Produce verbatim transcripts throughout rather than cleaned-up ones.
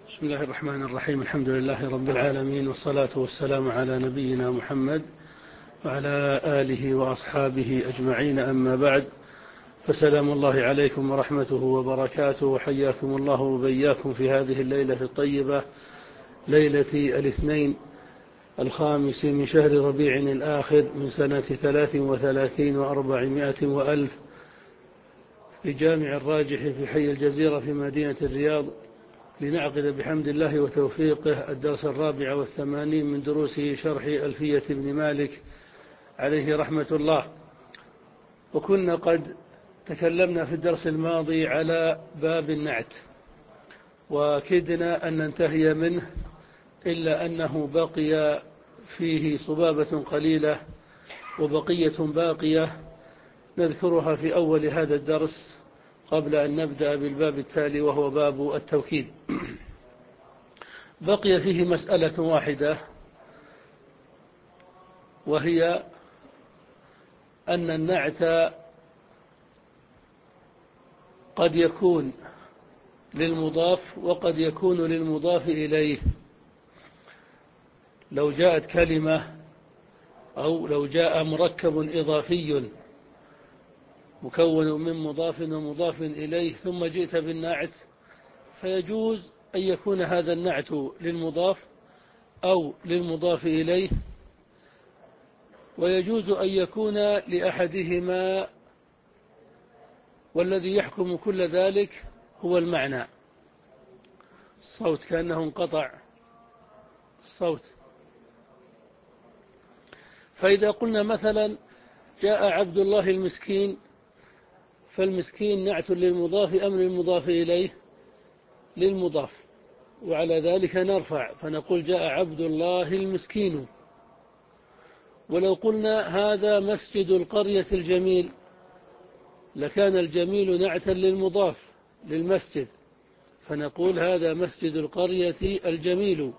بسم الله الرحمن الرحيم. الحمد لله رب العالمين، والصلاة والسلام على نبينا محمد وعلى آله وأصحابه أجمعين، أما بعد، فسلام الله عليكم ورحمته وبركاته، وحياكم الله وبياكم في هذه الليلة الطيبة، ليلة الاثنين الخامس من شهر ربيع الآخر من سنة ثلاث وثلاثين وأربعمائة وألف، في جامع الراجح في حي الجزيرة في مدينة الرياض، لنعقد بحمد الله وتوفيقه الدرس الرابع والثمانين من دروس شرح ألفية ابن مالك عليه رحمة الله. وكنا قد تكلمنا في الدرس الماضي على باب النعت، وكدنا أن ننتهي منه، إلا أنه بقي فيه صبابة قليلة وبقية باقية نذكرها في أول هذا الدرس قبل أن نبدأ بالباب التالي، وهو باب التوكيد. بقي فيه مسألة واحدة، وهي أن النعت قد يكون للمضاف وقد يكون للمضاف إليه. لو جاءت كلمة أو لو جاء مركب إضافي مكون من مضاف ومضاف إليه ثم جئت بالنعت، فيجوز أن يكون هذا النعت للمضاف أو للمضاف إليه، ويجوز أن يكون لأحدهما، والذي يحكم كل ذلك هو المعنى. الصوت كأنه انقطع الصوت. فإذا قلنا مثلا جاء عبد الله المسكين، فالمسكين نعت للمضاف أم للمضاف إليه؟ للمضاف، وعلى ذلك نرفع فنقول جاء عبد الله المسكين. ولو قلنا هذا مسجد القرية الجميل، لكان الجميل نعتا للمضاف للمسجد، فنقول هذا مسجد القرية الجميل.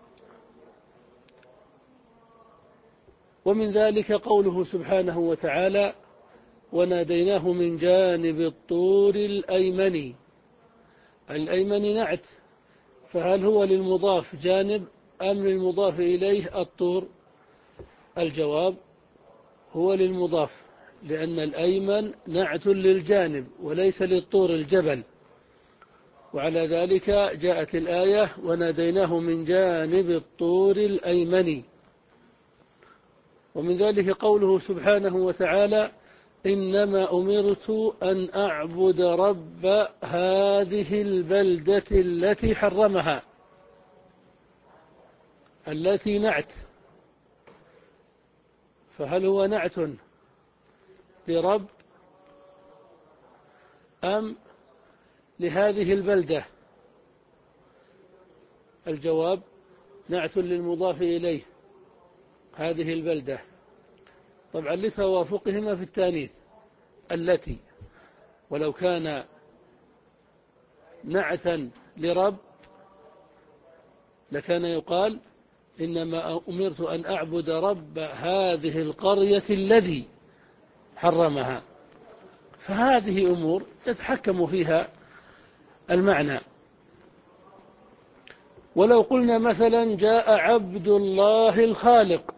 ومن ذلك قوله سبحانه وتعالى: وناديناه من جانب الطور الأيمن. الأيمن نعت، فهل هو للمضاف جانب أم للمضاف إليه الطور؟ الجواب هو للمضاف، لأن الأيمن نعت للجانب وليس للطور الجبل، وعلى ذلك جاءت الآية: وناديناه من جانب الطور الأيمن. ومن ذلك قوله سبحانه وتعالى: إنما أمرت أن أعبد رب هذه البلدة التي حرمها. التي نعت، فهل هو نعت لرب أم لهذه البلدة؟ الجواب نعت للمضاف إليه، هذه البلدة، طبعا لتوافقهما في التانيث التي. ولو كان نعتا لرب لكان يقال: إنما أمرت أن أعبد رب هذه القرية الذي حرمها. فهذه أمور يتحكم فيها المعنى. ولو قلنا مثلا جاء عبد الله الخالق،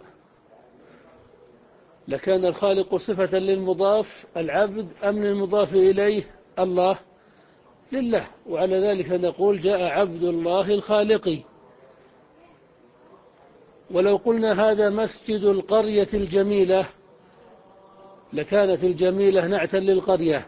لكان الخالق صفة للمضاف العبد أم للمضاف إليه الله؟ لله، وعلى ذلك نقول جاء عبد الله الخالق. ولو قلنا هذا مسجد القرية الجميلة، لكانت الجميلة نعتا للقرية.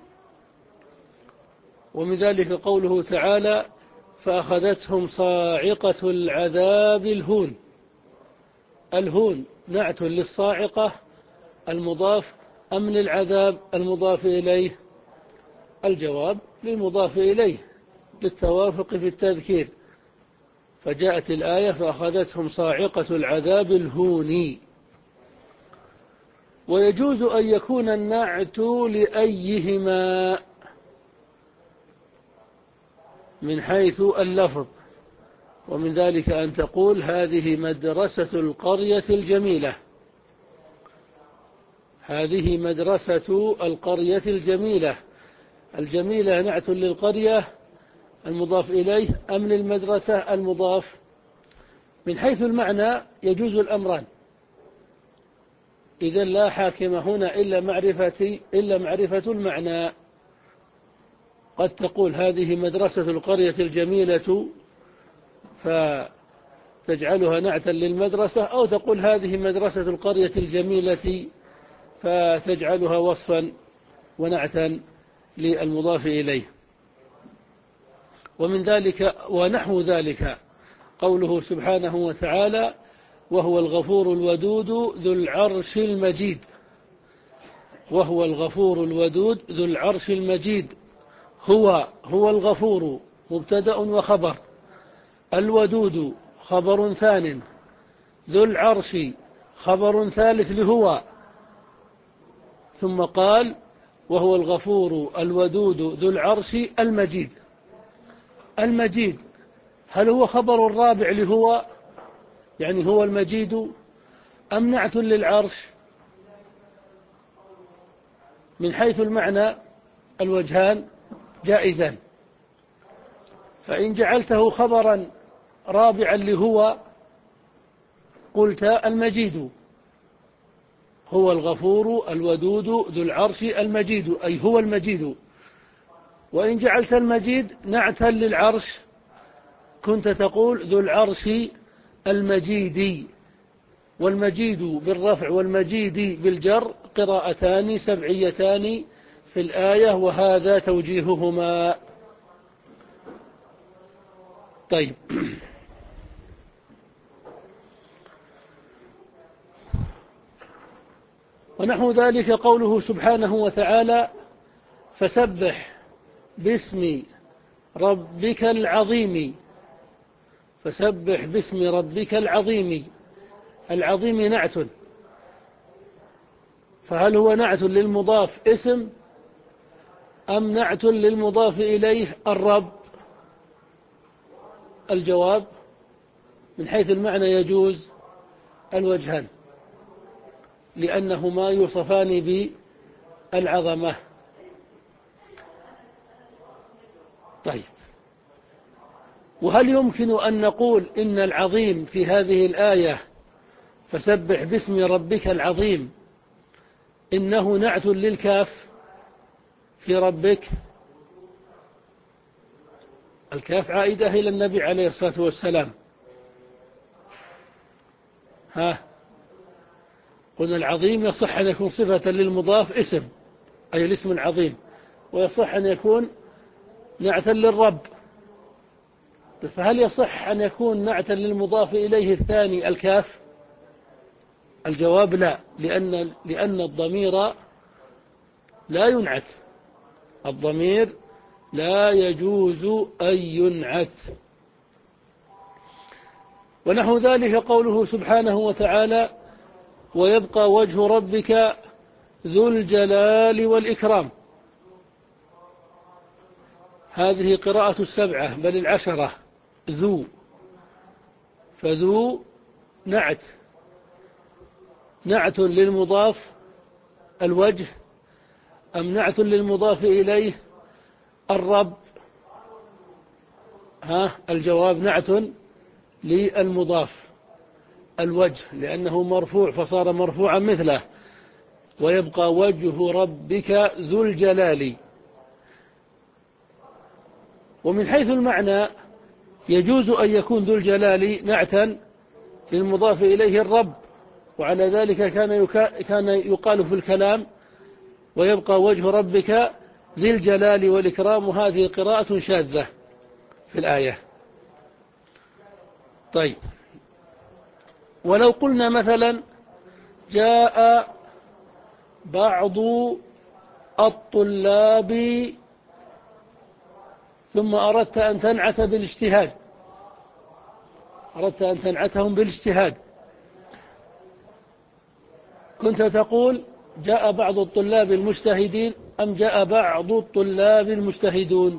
ومن ذلك قوله تعالى: فأخذتهم صاعقة العذاب الهون. الهون نعت للصاعقة المضاف أم للعذاب المضاف إليه؟ الجواب للمضاف إليه للتوافق في التذكير، فجاءت الآية: فأخذتهم صاعقة العذاب الهون. ويجوز أن يكون النعت لأيهما من حيث اللفظ، ومن ذلك أن تقول: هذه مدرسة القرية الجميلة. هذه مدرسة القرية الجميلة. الجميلة نعت للقرية المضاف إليه أم للمدرسة المضاف؟ من حيث المعنى يجوز الأمران، إذن لا حاكم هنا إلا معرفة إلا معرفة المعنى. قد تقول هذه مدرسة القرية الجميلة فتجعلها نعتا للمدرسة، أو تقول هذه مدرسة القرية الجميلة فتجعلها وصفا ونعتا للمضاف إليه. ومن ذلك ونحو ذلك قوله سبحانه وتعالى: وهو الغفور الودود ذو العرش المجيد. وهو الغفور الودود ذو العرش المجيد. هو هو الغفور مبتدأ وخبر، الودود خبر ثان، ذو العرش خبر ثالث لهو، ثم قال: وهو الغفور الودود ذو العرش المجيد. المجيد هل هو خبر الرابع لهو، يعني هو المجيد، أم نعت للعرش؟ من حيث المعنى الوجهان جائزان، فإن جعلته خبرا رابعا لهو قلت المجيد، هو الغفور الودود ذو العرش المجيد، أي هو المجيد. وإن جعلت المجيد نعتا للعرش كنت تقول ذو العرش المجيد. والمجيد بالرفع والمجيد بالجر قراءتان سبعيتان في الآية، وهذا توجيههما. طيب، ونحو ذلك قوله سبحانه وتعالى: فسبح باسم ربك العظيم. فسبح باسم ربك العظيم. العظيم نعت، فهل هو نعت للمضاف اسم أم نعت للمضاف إليه الرب؟ الجواب: من حيث المعنى يجوز الوجهان، لأنهما يوصفان بالعظمة. طيب، وهل يمكن أن نقول إن العظيم في هذه الآية فسبح باسم ربك العظيم إنه نعت للكاف في ربك؟ الكاف عائدة إلى النبي عليه الصلاة والسلام. ها، قلنا العظيم يصح أن يكون صفة للمضاف اسم، أي الاسم العظيم، ويصح أن يكون نعتا للرب. فهل يصح أن يكون نعتا للمضاف إليه الثاني الكاف؟ الجواب: لا، لأن, لأن الضمير لا ينعت. الضمير لا يجوز أن ينعت. ونحو ذلك قوله سبحانه وتعالى: ويبقى وجه ربك ذو الجلال والإكرام. هذه قراءة السبعة بل العشرة، ذو، فذو نعت نعت للمضاف الوجه أم نعت للمضاف إليه الرب؟ ها، الجواب: نعت للمضاف الوجه، لأنه مرفوع فصار مرفوعا مثله. ويبقى وجه ربك ذو الجلال. ومن حيث المعنى يجوز أن يكون ذو الجلال نعتا للمضاف إليه الرب، وعلى ذلك كان كان يقال في الكلام: ويبقى وجه ربك ذي الجلال والإكرام. وهذه قراءة شاذة في الآية. طيب، ولو قلنا مثلا: جاء بعض الطلاب، ثم أردت أن تنعت بالاجتهاد، أردت أن تنعتهم بالاجتهاد، كنت تقول: جاء بعض الطلاب المجتهدين أم جاء بعض الطلاب المجتهدون؟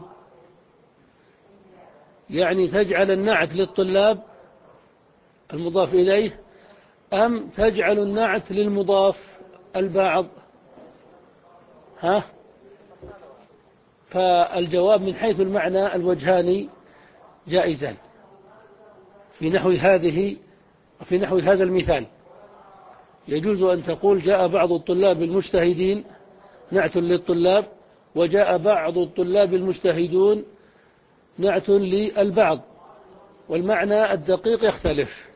يعني تجعل النعت للطلاب المضاف إليه أم تجعل النعت للمضاف البعض؟ ها؟ فالجواب من حيث المعنى الوجهان جائزان في نحو هذه في نحو هذا المثال. يجوز أن تقول جاء بعض الطلاب المجتهدين نعت للطلاب، وجاء بعض الطلاب المجتهدون نعت للبعض، والمعنى الدقيق يختلف.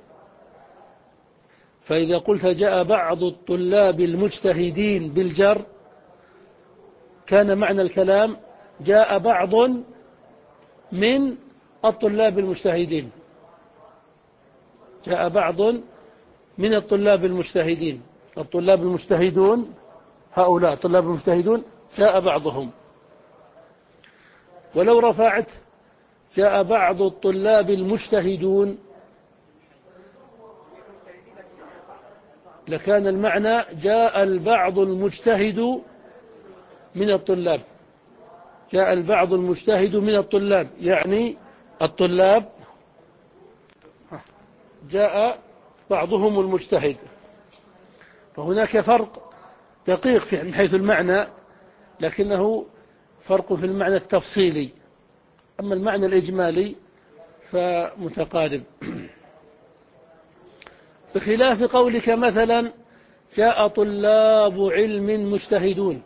فإذا قلت جاء بعض الطلاب المجتهدين بالجر كان معنى الكلام جاء بعض من الطلاب المجتهدين، جاء بعض من الطلاب المجتهدين، الطلاب المجتهدون هؤلاء الطلاب المجتهدون جاء بعضهم. ولو رفعت جاء بعض الطلاب المجتهدون لكان المعنى جاء البعض المجتهد من الطلاب، جاء البعض المجتهد من الطلاب، يعني الطلاب جاء بعضهم المجتهد. فهناك فرق دقيق من حيث المعنى، لكنه فرق في المعنى التفصيلي، أما المعنى الإجمالي فمتقارب. بخلاف قولك مثلا جاء طلاب علم مجتهدون،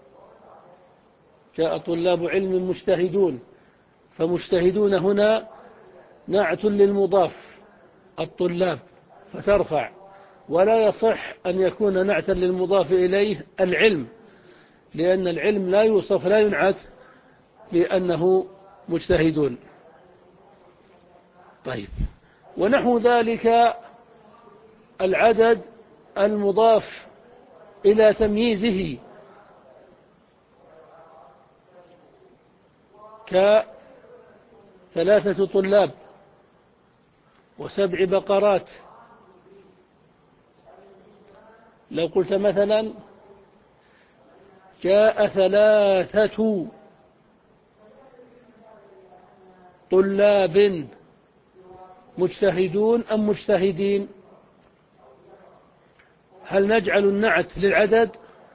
جاء طلاب علم مجتهدون، فمجتهدون هنا نعت للمضاف الطلاب فترفع، ولا يصح أن يكون نعتا للمضاف إليه العلم، لأن العلم لا يوصف لا ينعت بأنه مجتهدون. طيب، ونحو ذلك العدد المضاف إلى تمييزه كثلاثة طلاب وسبع بقرات. لو قلت مثلا جاء ثلاثة طلاب مجتهدون أم مجتهدين، هل نجعل النعت للعدد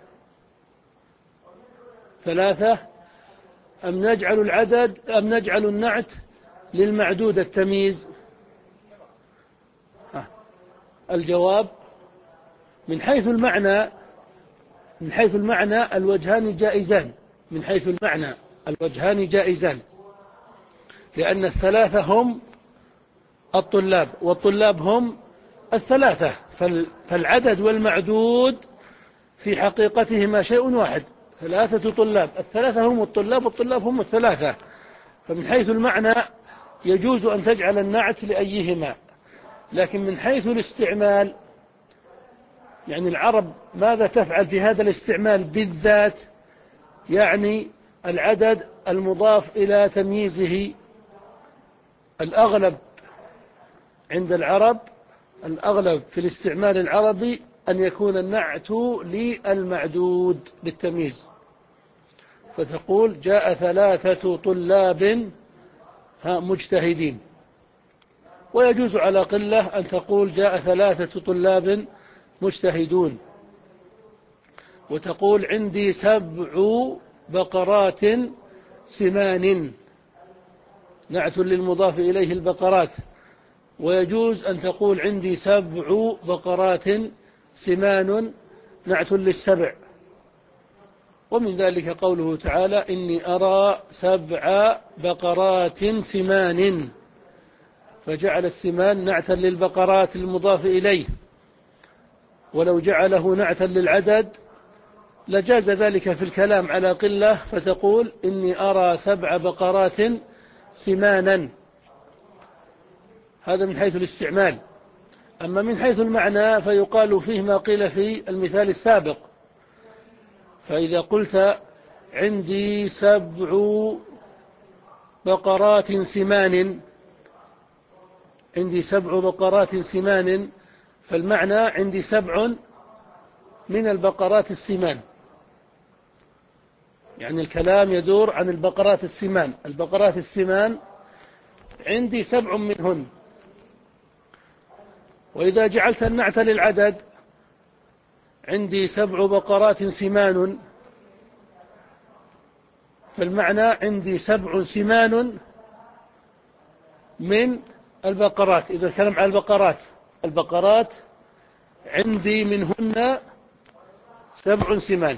ثلاثة أم نجعل العدد أم نجعل النعت للمعدود التمييز؟ الجواب من حيث المعنى من حيث المعنى الوجهان جائزان، من حيث المعنى الوجهان جائزان، لأن الثلاثة هم الطلاب والطلاب هم الثلاثة، فالعدد والمعدود في حقيقتهما شيء واحد، ثلاثة طلاب، الثلاثة هم الطلاب والطلاب هم الثلاثة. فمن حيث المعنى يجوز أن تجعل النعت لأيهما، لكن من حيث الاستعمال يعني العرب ماذا تفعل في هذا الاستعمال بالذات، يعني العدد المضاف إلى تمييزه الأغلب عند العرب، الأغلب في الاستعمال العربي أن يكون النعت للمعدود بالتمييز، فتقول جاء ثلاثة طلاب مجتهدين. ويجوز على قلة أن تقول جاء ثلاثة طلاب مجتهدون، وتقول عندي سبع بقرات سمان، نعت للمضاف إليه البقرات. ويجوز أن تقول عندي سبع بقرات سمان، نعت للسبع. ومن ذلك قوله تعالى إني أرى سبع بقرات سمان، فجعل السمان نعتا للبقرات المضاف إليه، ولو جعله نعتا للعدد لجاز ذلك في الكلام على قلة، فتقول إني أرى سبع بقرات سمانا. هذا من حيث الاستعمال. أما من حيث المعنى فيقال فيه ما قيل في المثال السابق. فإذا قلت عندي سبع بقرات سمان عندي سبع بقرات سمان فالمعنى عندي سبع من البقرات السمان، يعني الكلام يدور عن البقرات السمان، البقرات السمان عندي سبع منهن. وإذا جعلت النعت للعدد عندي سبع بقرات سمان، فالمعنى عندي سبع سمان من البقرات. إذا الكلام على البقرات البقرات عندي منهن سبع سمان.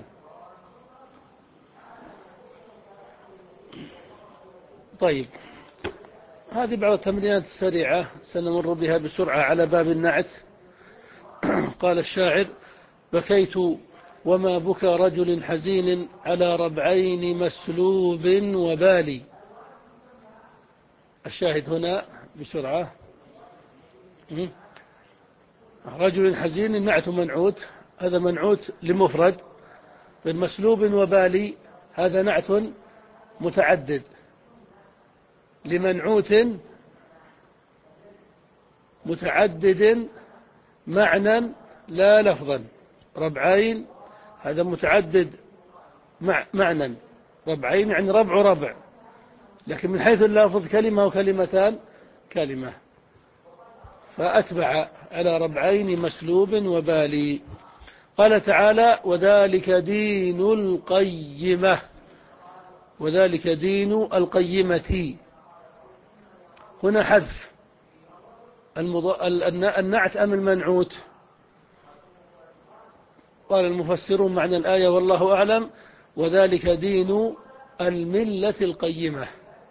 طيب، هذه بعض التمرينات السريعة سنمر بها بسرعة على باب النعت. قال الشاعر: بكيت وما بكى رجل حزين على ربعين مسلوب وبالي. الشاهد هنا بسرعة: رجل حزين نعت منعوت، هذا منعوت لمفرد. مسلوب وبالي هذا نعت متعدد لمنعوت متعدد معنى لا لفظا. ربعين هذا متعدد معنى، ربعين يعني ربع ربع، لكن من حيث اللفظ كلمة وكلمتان كلمة، فأتبع على ربعين مسلوب وبالي. قال تعالى: وذلك دين القيمة. وذلك دين القيمة، هنا حذف النعت أم المنعوت؟ قال المفسرون معنى الآية والله أعلم: وذلك دين الملة القيمة.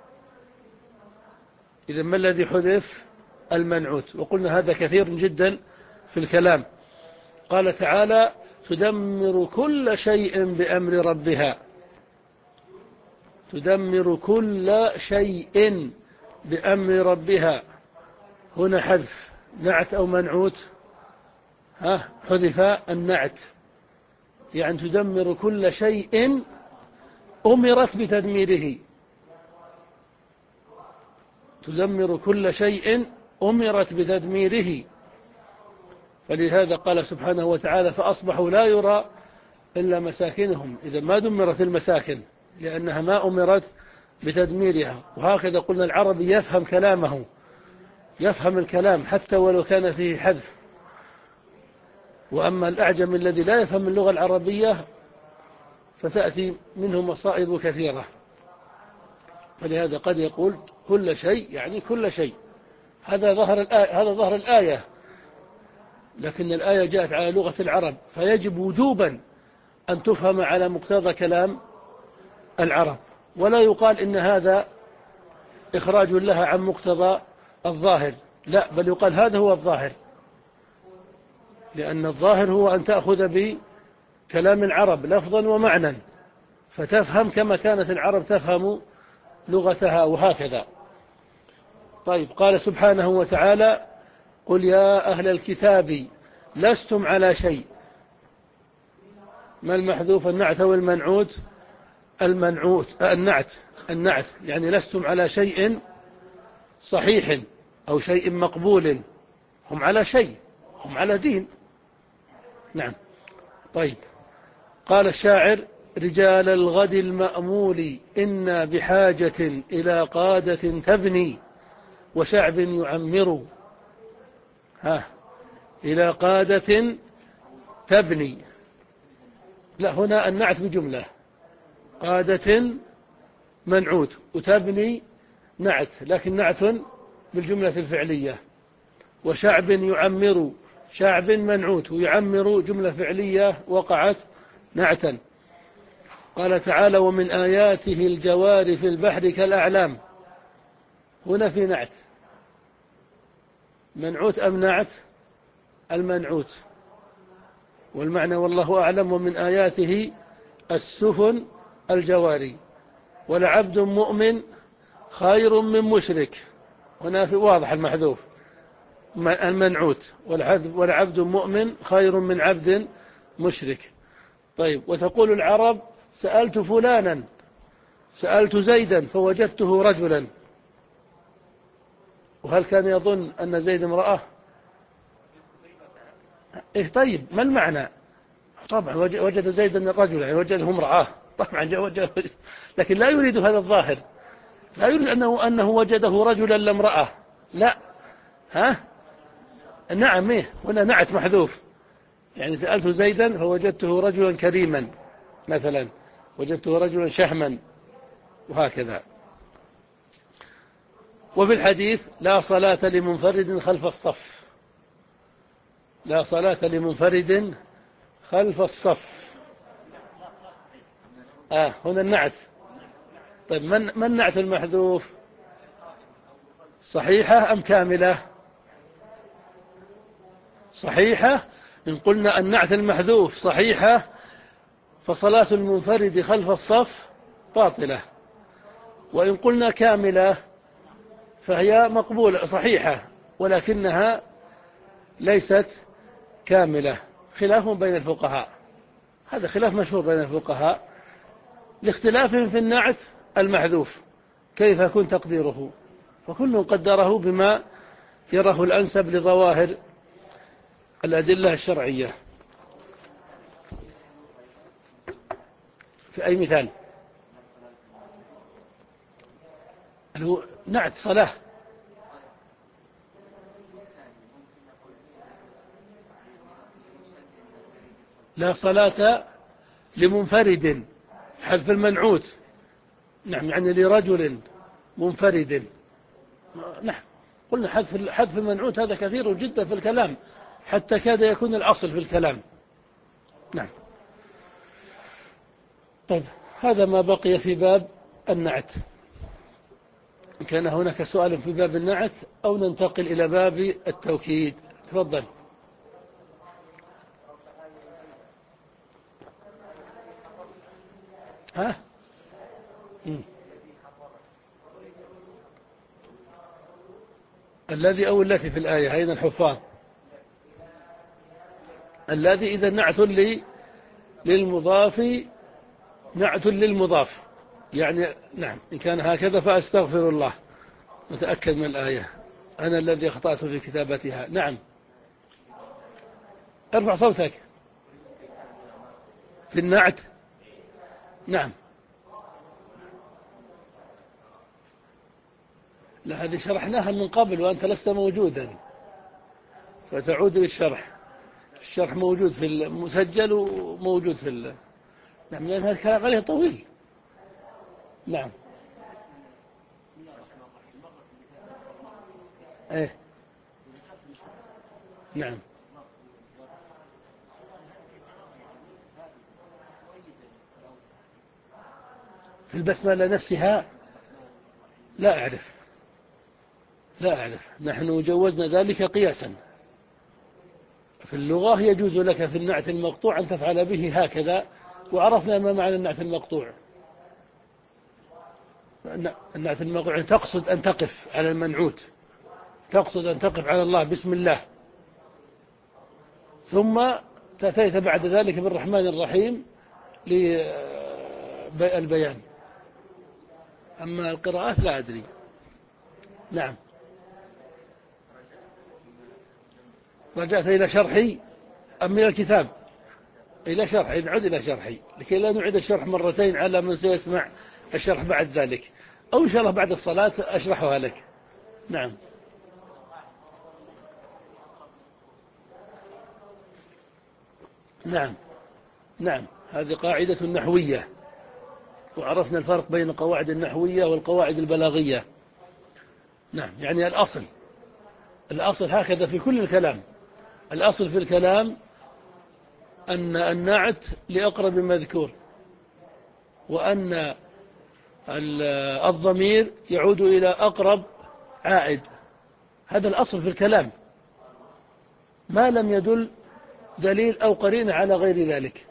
إذا ما الذي حذف؟ المنعوت. وقلنا هذا كثير جدا في الكلام. قال تعالى: تدمر كل شيء بأمر ربها. تدمر كل شيء بأمر ربها، هنا حذف نعت أو منعوت؟ ها، حذف النعت، يعني تدمر كل شيء أمرت بتدميره. تدمر كل شيء أمرت بتدميره. فلهذا قال سبحانه وتعالى: فأصبحوا لا يرى إلا مساكنهم. إذا ما دمرت المساكن لأنها ما أمرت بتدميرها. وهكذا قلنا العربي يفهم كلامه، يفهم الكلام حتى ولو كان فيه حذف. وأما الأعجم الذي لا يفهم اللغة العربية فتأتي منه مصائب كثيرة. فلهذا قد يقول كل شيء يعني كل شيء. هذا ظهر الآية، هذا ظهر الآية، لكن الآية جاءت على لغة العرب، فيجب وجوبا أن تفهم على مقتضى كلام العرب، ولا يقال إن هذا إخراج لها عن مقتضى الظاهر، لا، بل يقال هذا هو الظاهر، لأن الظاهر هو أن تأخذ بكلام العرب لفظا ومعنى فتفهم كما كانت العرب تفهم لغتها، وهكذا. طيب، قال سبحانه وتعالى: قل يا أهل الكتاب لستم على شيء. ما المحذوف؟ النعت والمنعوت؟ المنعوت النعت النعت يعني لستم على شيء صحيح أو شيء مقبول. هم على شيء، هم على دين. نعم. طيب، قال الشاعر: رجال الغد المأمول إنا بحاجة إلى قادة تبني وشعب يعمر. ها، إلى قادة تبني، لا، هنا النعت بجملة، قادة منعوت وتبني نعت، لكن نعت بالجملة الفعلية. وشعب يعمر، شعب منعوت، ويعمر جملة فعلية وقعت نعتا. قال تعالى: ومن آياته الجوار في البحر كالأعلام. هنا في نعت، منعوت أم نعت؟ المنعوت، والمعنى والله أعلم: ومن آياته السفن الجواري. ولعبد مؤمن خير من مشرك. هنا في واضح المحذوف المنعوت، ولعبد مؤمن خير من عبد مشرك. طيب، وتقول العرب: سألت فلانا، سألت زيدا فوجدته رجلا. وهل كان يظن أن زيد امرأة؟ إيه، طيب، ما المعنى؟ طبعا وجد زيدا رجلا، يعني وجده امرأة، طبعا وجد، لكن لا يريد هذا الظاهر، لا يريد أنه, أنه وجده رجلا لا امرأة، لا. ها، نعم، إيه، هنا نعت محذوف، يعني سألت زيدا فوجدته رجلا كريما مثلا، وجدته رجلا شهما، وهكذا. وفي الحديث لا صلاة لمنفرد خلف الصف، لا صلاة لمنفرد خلف الصف. آه هنا النعت. طيب من من النعت المحذوف؟ صحيحة أم كاملة؟ صحيحة. إن قلنا النعت المحذوف صحيحة فصلاة المنفرد خلف الصف باطلة، وإن قلنا كاملة فهي مقبولة صحيحة ولكنها ليست كاملة. خلاف بين الفقهاء، هذا خلاف مشهور بين الفقهاء لاختلافهم في النعت المحذوف كيف يكون تقديره، فكل قدره بما يراه الأنسب لظواهر الأدلة الشرعية. في أي مثال؟ نعت صلاة. لا صلاة لمنفرد، حذف المنعوت. نعم يعني لرجل منفرد. نعم قلنا حذف حذف المنعوت هذا كثير جدا في الكلام حتى كاد يكون الأصل في الكلام. نعم. طيب هذا ما بقي في باب النعت. إن كان هناك سؤال في باب النعت أو ننتقل إلى باب التوكيد. تفضل. ها؟ مم. الذي أو التي في الآية أين الحفاظ؟ الذي إذا نعت لي للمضاف نعت للمضاف يعني. نعم إن كان هكذا فأستغفر الله، متأكد من الآية، أنا الذي أخطأت في كتابتها. نعم ارفع صوتك. في النعت. نعم. لا هذه شرحناها من قبل وأنت لست موجودا فتعود للشرح. الشرح موجود في المسجل وموجود في ال... نعم لأن هذا الكلام عليه طويل. نعم. ايه. نعم. في البسملة نفسها لا أعرف، لا أعرف. نحن جوزنا ذلك قياسا. في اللغة يجوز لك في النعت المقطوع أن تفعل به هكذا، وعرفنا ما معنى النعت المقطوع. النعت المقطوع تقصد أن تقف على المنعوت، تقصد أن تقف على الله بسم الله، ثم تأتيت بعد ذلك بالرحمن الرحيم للبيان. أما القراءات لا أدري. نعم. رجعت إلى شرحي أم من الكتاب؟ إلى شرحي. نعود إلى شرحي لكي لا نعيد الشرح مرتين على من سيسمع الشرح بعد ذلك، أو إن شاء الله بعد الصلاة أشرحها لك. نعم. نعم. نعم هذه قاعدة نحوية، وعرفنا الفرق بين القواعد النحوية والقواعد البلاغية. نعم يعني الأصل، الأصل هكذا في كل الكلام. الأصل في الكلام أن النعت لأقرب مذكور، وأن الضمير يعود إلى أقرب عائد. هذا الأصل في الكلام ما لم يدل دليل أو قرينة على غير ذلك.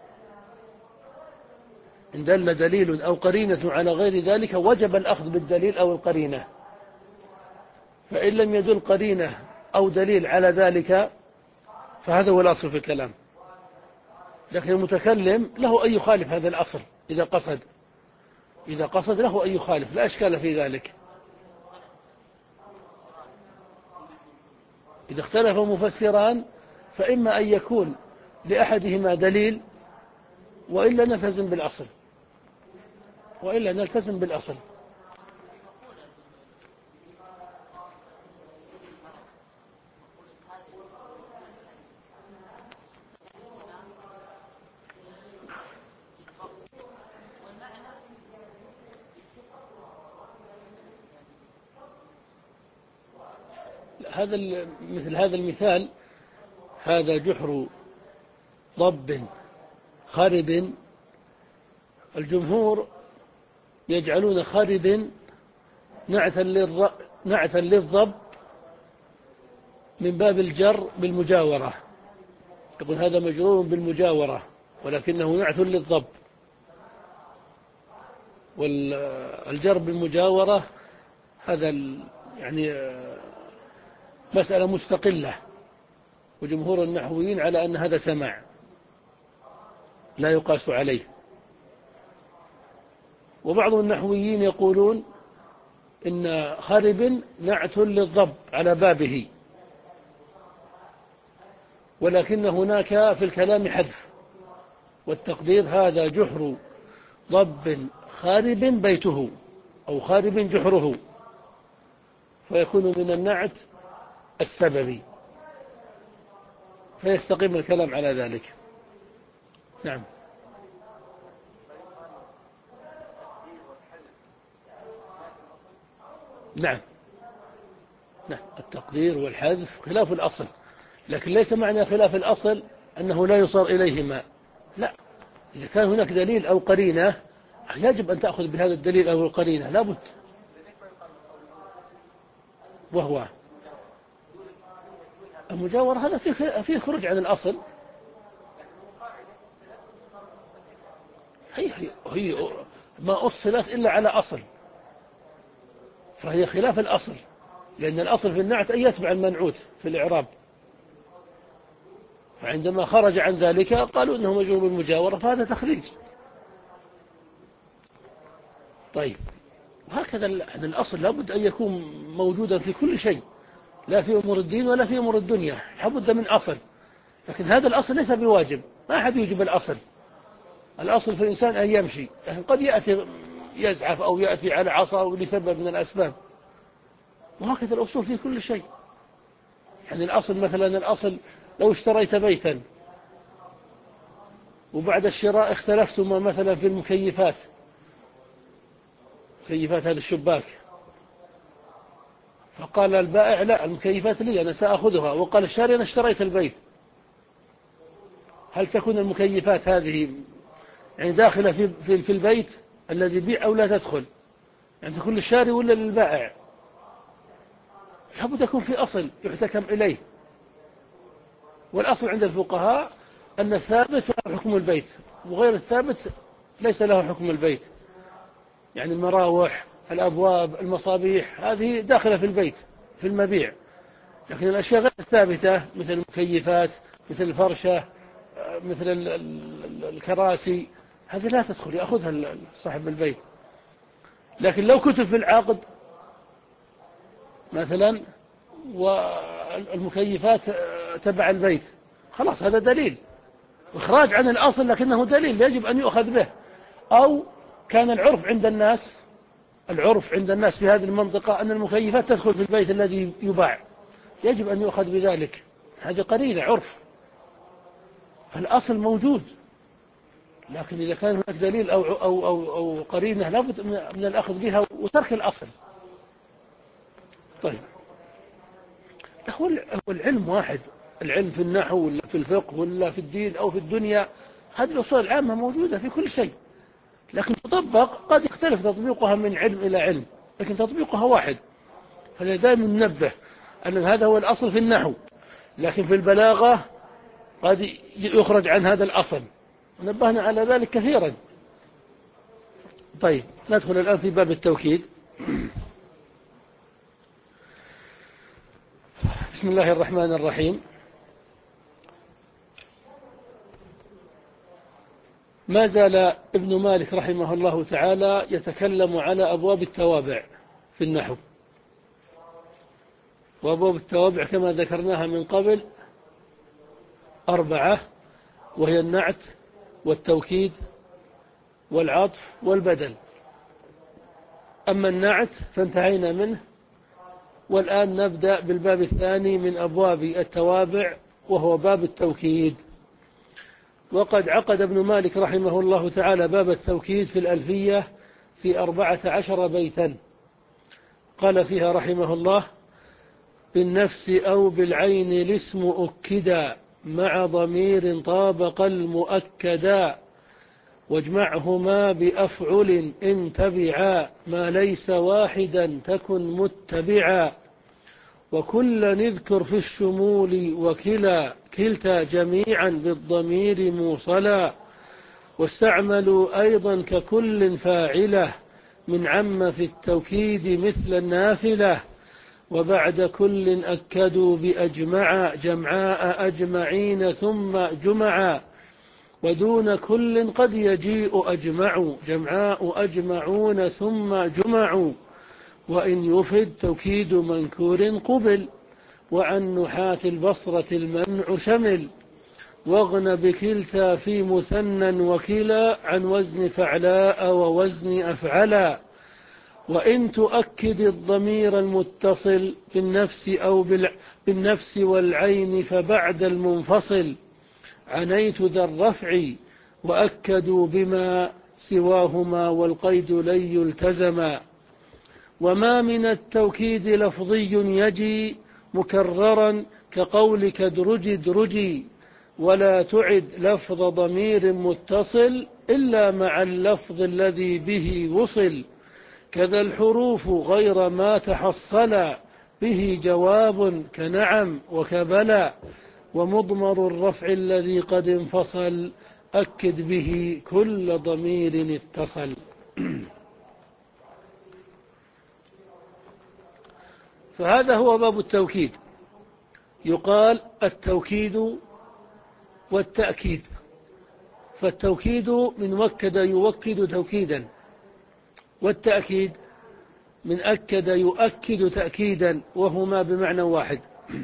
إن دل دليل أو قرينة على غير ذلك وجب الأخذ بالدليل أو القرينة، فإن لم يدل قرينة أو دليل على ذلك فهذا هو الأصل في الكلام. لكن المتكلم له أن يخالف هذا الأصل إذا قصد، إذا قصد له أن يخالف، لا أشكال في ذلك. إذا اختلف مفسران فإما أن يكون لأحدهما دليل وإلا نلتزم بالأصل، وإلا نلتزم بالأصل. هذا مثل هذا المثال، هذا جحر ضب خرب، الجمهور يجعلون خرب نعتا للضب من باب الجر بالمجاورة، يقول هذا مجرور بالمجاورة ولكنه نعت للضب، والجر بالمجاورة هذا يعني مسألة مستقلة، وجمهور النحويين على أن هذا سماع لا يقاس عليه. وبعض النحويين يقولون إن خرب نعت للضب على بابه، ولكن هناك في الكلام حذف، والتقدير هذا جحر ضب خارب بيته أو خارب جحره، فيكون من النعت السببي، فيستقيم الكلام على ذلك. نعم. نعم نعم التقدير والحذف خلاف الأصل، لكن ليس معنى خلاف الأصل أنه لا يصار إليهما، لا، إذا كان هناك دليل أو قرينة يجب أن تأخذ بهذا الدليل أو القرينة لابد. وهو المجاورة هذا فيه خروج عن الأصل، هي, هي ما أصلت إلا على أصل، فهي خلاف الأصل، لأن الأصل في النعت أن يتبع المنعوت في الإعراب، فعندما خرج عن ذلك قالوا إنه مجرور بالمجاورة، فهذا تخريج. طيب، وهكذا الأصل لابد أن يكون موجودا في كل شيء، لا في أمور الدين ولا في أمور الدنيا، لابد من أصل، لكن هذا الأصل ليس بواجب، ما أحد يجب الأصل. الأصل في الإنسان أن يمشي، لكن قد يأتي يزحف أو يأتي على عصا لسبب من الأسباب، وهكذا الأصول في كل شيء. يعني الأصل مثلا، الأصل لو اشتريت بيتا وبعد الشراء اختلفتما مثلا في المكيفات، مكيفات هذا الشباك، فقال البائع لا، المكيفات لي أنا سأخذها، وقال الشاري أنا اشتريت البيت، هل تكون المكيفات هذه يعني داخلة في, في, في البيت الذي بيع أو لا تدخل؟ يعني تكون للشاري ولا للبائع؟ لابد يكون في أصل يحتكم إليه، والأصل عند الفقهاء أن الثابت له حكم البيت، وغير الثابت ليس له حكم البيت، يعني المراوح، الأبواب، المصابيح، هذه داخلة في البيت في المبيع، لكن الأشياء غير الثابتة مثل المكيفات، مثل الفرشة، مثل الكراسي، هذه لا تدخل، يأخذها صاحب البيت. لكن لو كتب في العقد مثلا والمكيفات تبع البيت، خلاص هذا دليل إخراج عن الأصل، لكنه دليل يجب أن يؤخذ به. أو كان العرف عند الناس العرف عند الناس في هذه المنطقة أن المكيفات تدخل في البيت الذي يباع، يجب أن يؤخذ بذلك، هذه قرينة عرف، فالأصل موجود، لكن إذا كان هناك دليل أو, أو, أو, أو قرينة لابد من الأخذ بها وترك الأصل. طيب، هو العلم واحد، العلم في النحو ولا في الفقه ولا في الدين أو في الدنيا، هذه الأصول العامة موجودة في كل شيء، لكن تطبق قد يختلف تطبيقها من علم إلى علم، لكن تطبيقها واحد. فدائما ننبه أن هذا هو الأصل في النحو، لكن في البلاغة قد يخرج عن هذا الأصل، ونبهنا على ذلك كثيرا. طيب، ندخل الآن في باب التوكيد. بسم الله الرحمن الرحيم. ما زال ابن مالك رحمه الله تعالى يتكلم على أبواب التوابع في النحو، وأبواب التوابع كما ذكرناها من قبل أربعة، وهي النعت والتوكيد والعطف والبدل. أما النعت فانتهينا منه، والآن نبدأ بالباب الثاني من أبواب التوابع، وهو باب التوكيد. وقد عقد ابن مالك رحمه الله تعالى باب التوكيد في الألفية في أربعة عشر بيتا، قال فيها رحمه الله: بالنفس أو بالعين الاسم أكدا مع ضمير طابق المؤكدا واجمعهما بأفعل إن تبعا ما ليس واحدا تكن متبعا وكلا اذكر في الشمول وكلا كلتا جميعا بالضمير موصلا واستعملوا أيضا ككل فاعلة من عم في التوكيد مثل النافلة وبعد كل أكدوا بأجمع جمعاء أجمعين ثم جمعا ودون كل قد يجيء أجمع جمعاء أجمعون ثم جمع وإن يفد توكيد منكور قبل وعن نحاة البصرة المنع شمل واغن بكلتا في مثنى وكلا عن وزن فعلاء ووزن أفعلا وإن تؤكد الضمير المتصل بالنفس أو بالنفس والعين فبعد المنفصل عنيت ذا الرفع وأكدوا بما سواهما والقيد لن يلتزما وما من التوكيد لفظي يجي مكررا كقولك ادرج ادرجي ولا تعد لفظ ضمير متصل إلا مع اللفظ الذي به وصل كذا الحروف غير ما تحصل به جواب كنعم وكبلا ومضمر الرفع الذي قد انفصل أكد به كل ضمير اتصل. فهذا هو باب التوكيد. يقال التوكيد والتأكيد، فالتوكيد من وكد يوكد توكيدا، والتأكيد من أكد يؤكد تأكيدا، وهما بمعنى واحد.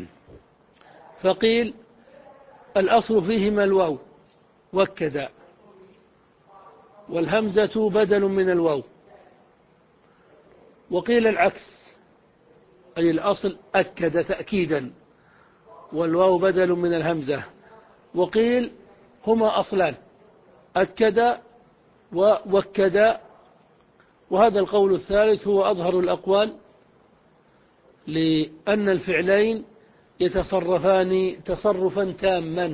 فقيل الأصل فيهما الواو وكد، والهمزة بدل من الواو. وقيل العكس، أي الأصل أكد تأكيدا والواو بدل من الهمزة. وقيل هما أصلان، أكد ووكد، وهذا القول الثالث هو أظهر الأقوال، لأن الفعلين يتصرفان تصرفا تاما.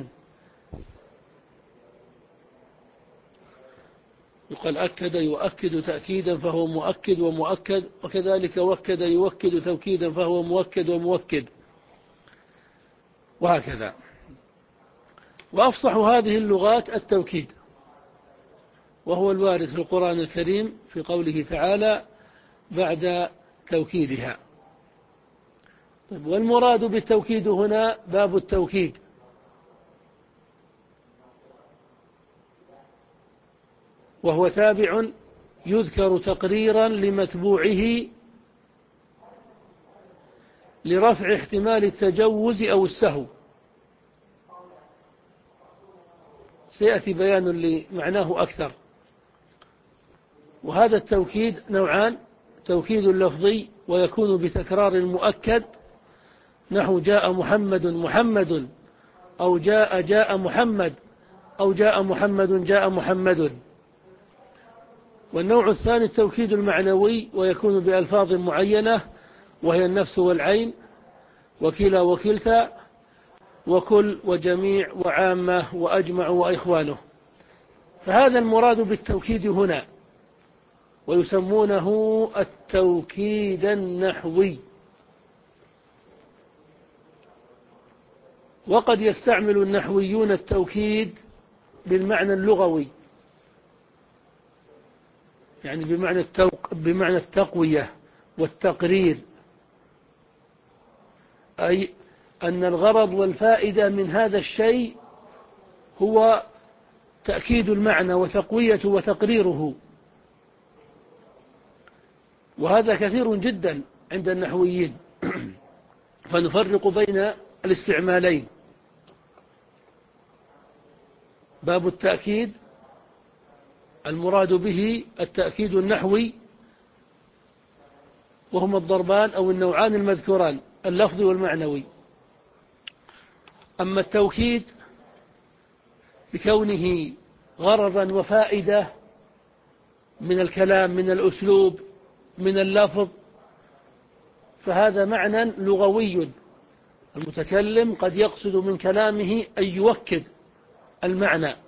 يقال أكد يؤكد تأكيدا فهو مؤكد ومؤكد، وكذلك وكد يوكد توكيدا فهو مؤكد ومؤكد، وهكذا. وأفصح هذه اللغات التوكيد، وهو الوارد في القرآن الكريم في قوله تعالى بعد توكيدها. طيب، والمراد بالتوكيد هنا باب التوكيد، وهو تابع يذكر تقريرا لمتبوعه لرفع احتمال التجوز أو السهو. سيأتي بيان لمعناه أكثر. وهذا التوكيد نوعان: توكيد لفظي ويكون بتكرار المؤكد، نحو جاء محمد محمد، أو جاء جاء محمد، أو جاء محمد جاء محمد. والنوع الثاني التوكيد المعنوي، ويكون بألفاظ معينة، وهي النفس والعين وكلا وكلتا وكل وجميع وعامة وأجمع وإخوانه. فهذا المراد بالتوكيد هنا، ويسمونه التوكيد النحوي. وقد يستعمل النحويون التوكيد بالمعنى اللغوي، يعني بمعنى التوق بمعنى التقوية والتقرير، أي أن الغرض والفائدة من هذا الشيء هو تأكيد المعنى وتقويته وتقريره. وهذا كثير جدا عند النحويين، فنفرق بين الاستعمالين. باب التأكيد المراد به التأكيد النحوي، وهما الضربان أو النوعان المذكوران، اللفظي والمعنوي. أما التوكيد بكونه غرضا وفائدة من الكلام، من الأسلوب، من اللفظ، فهذا معنى لغوي المتكلم قد يقصد من كلامه أن يوكد المعنى،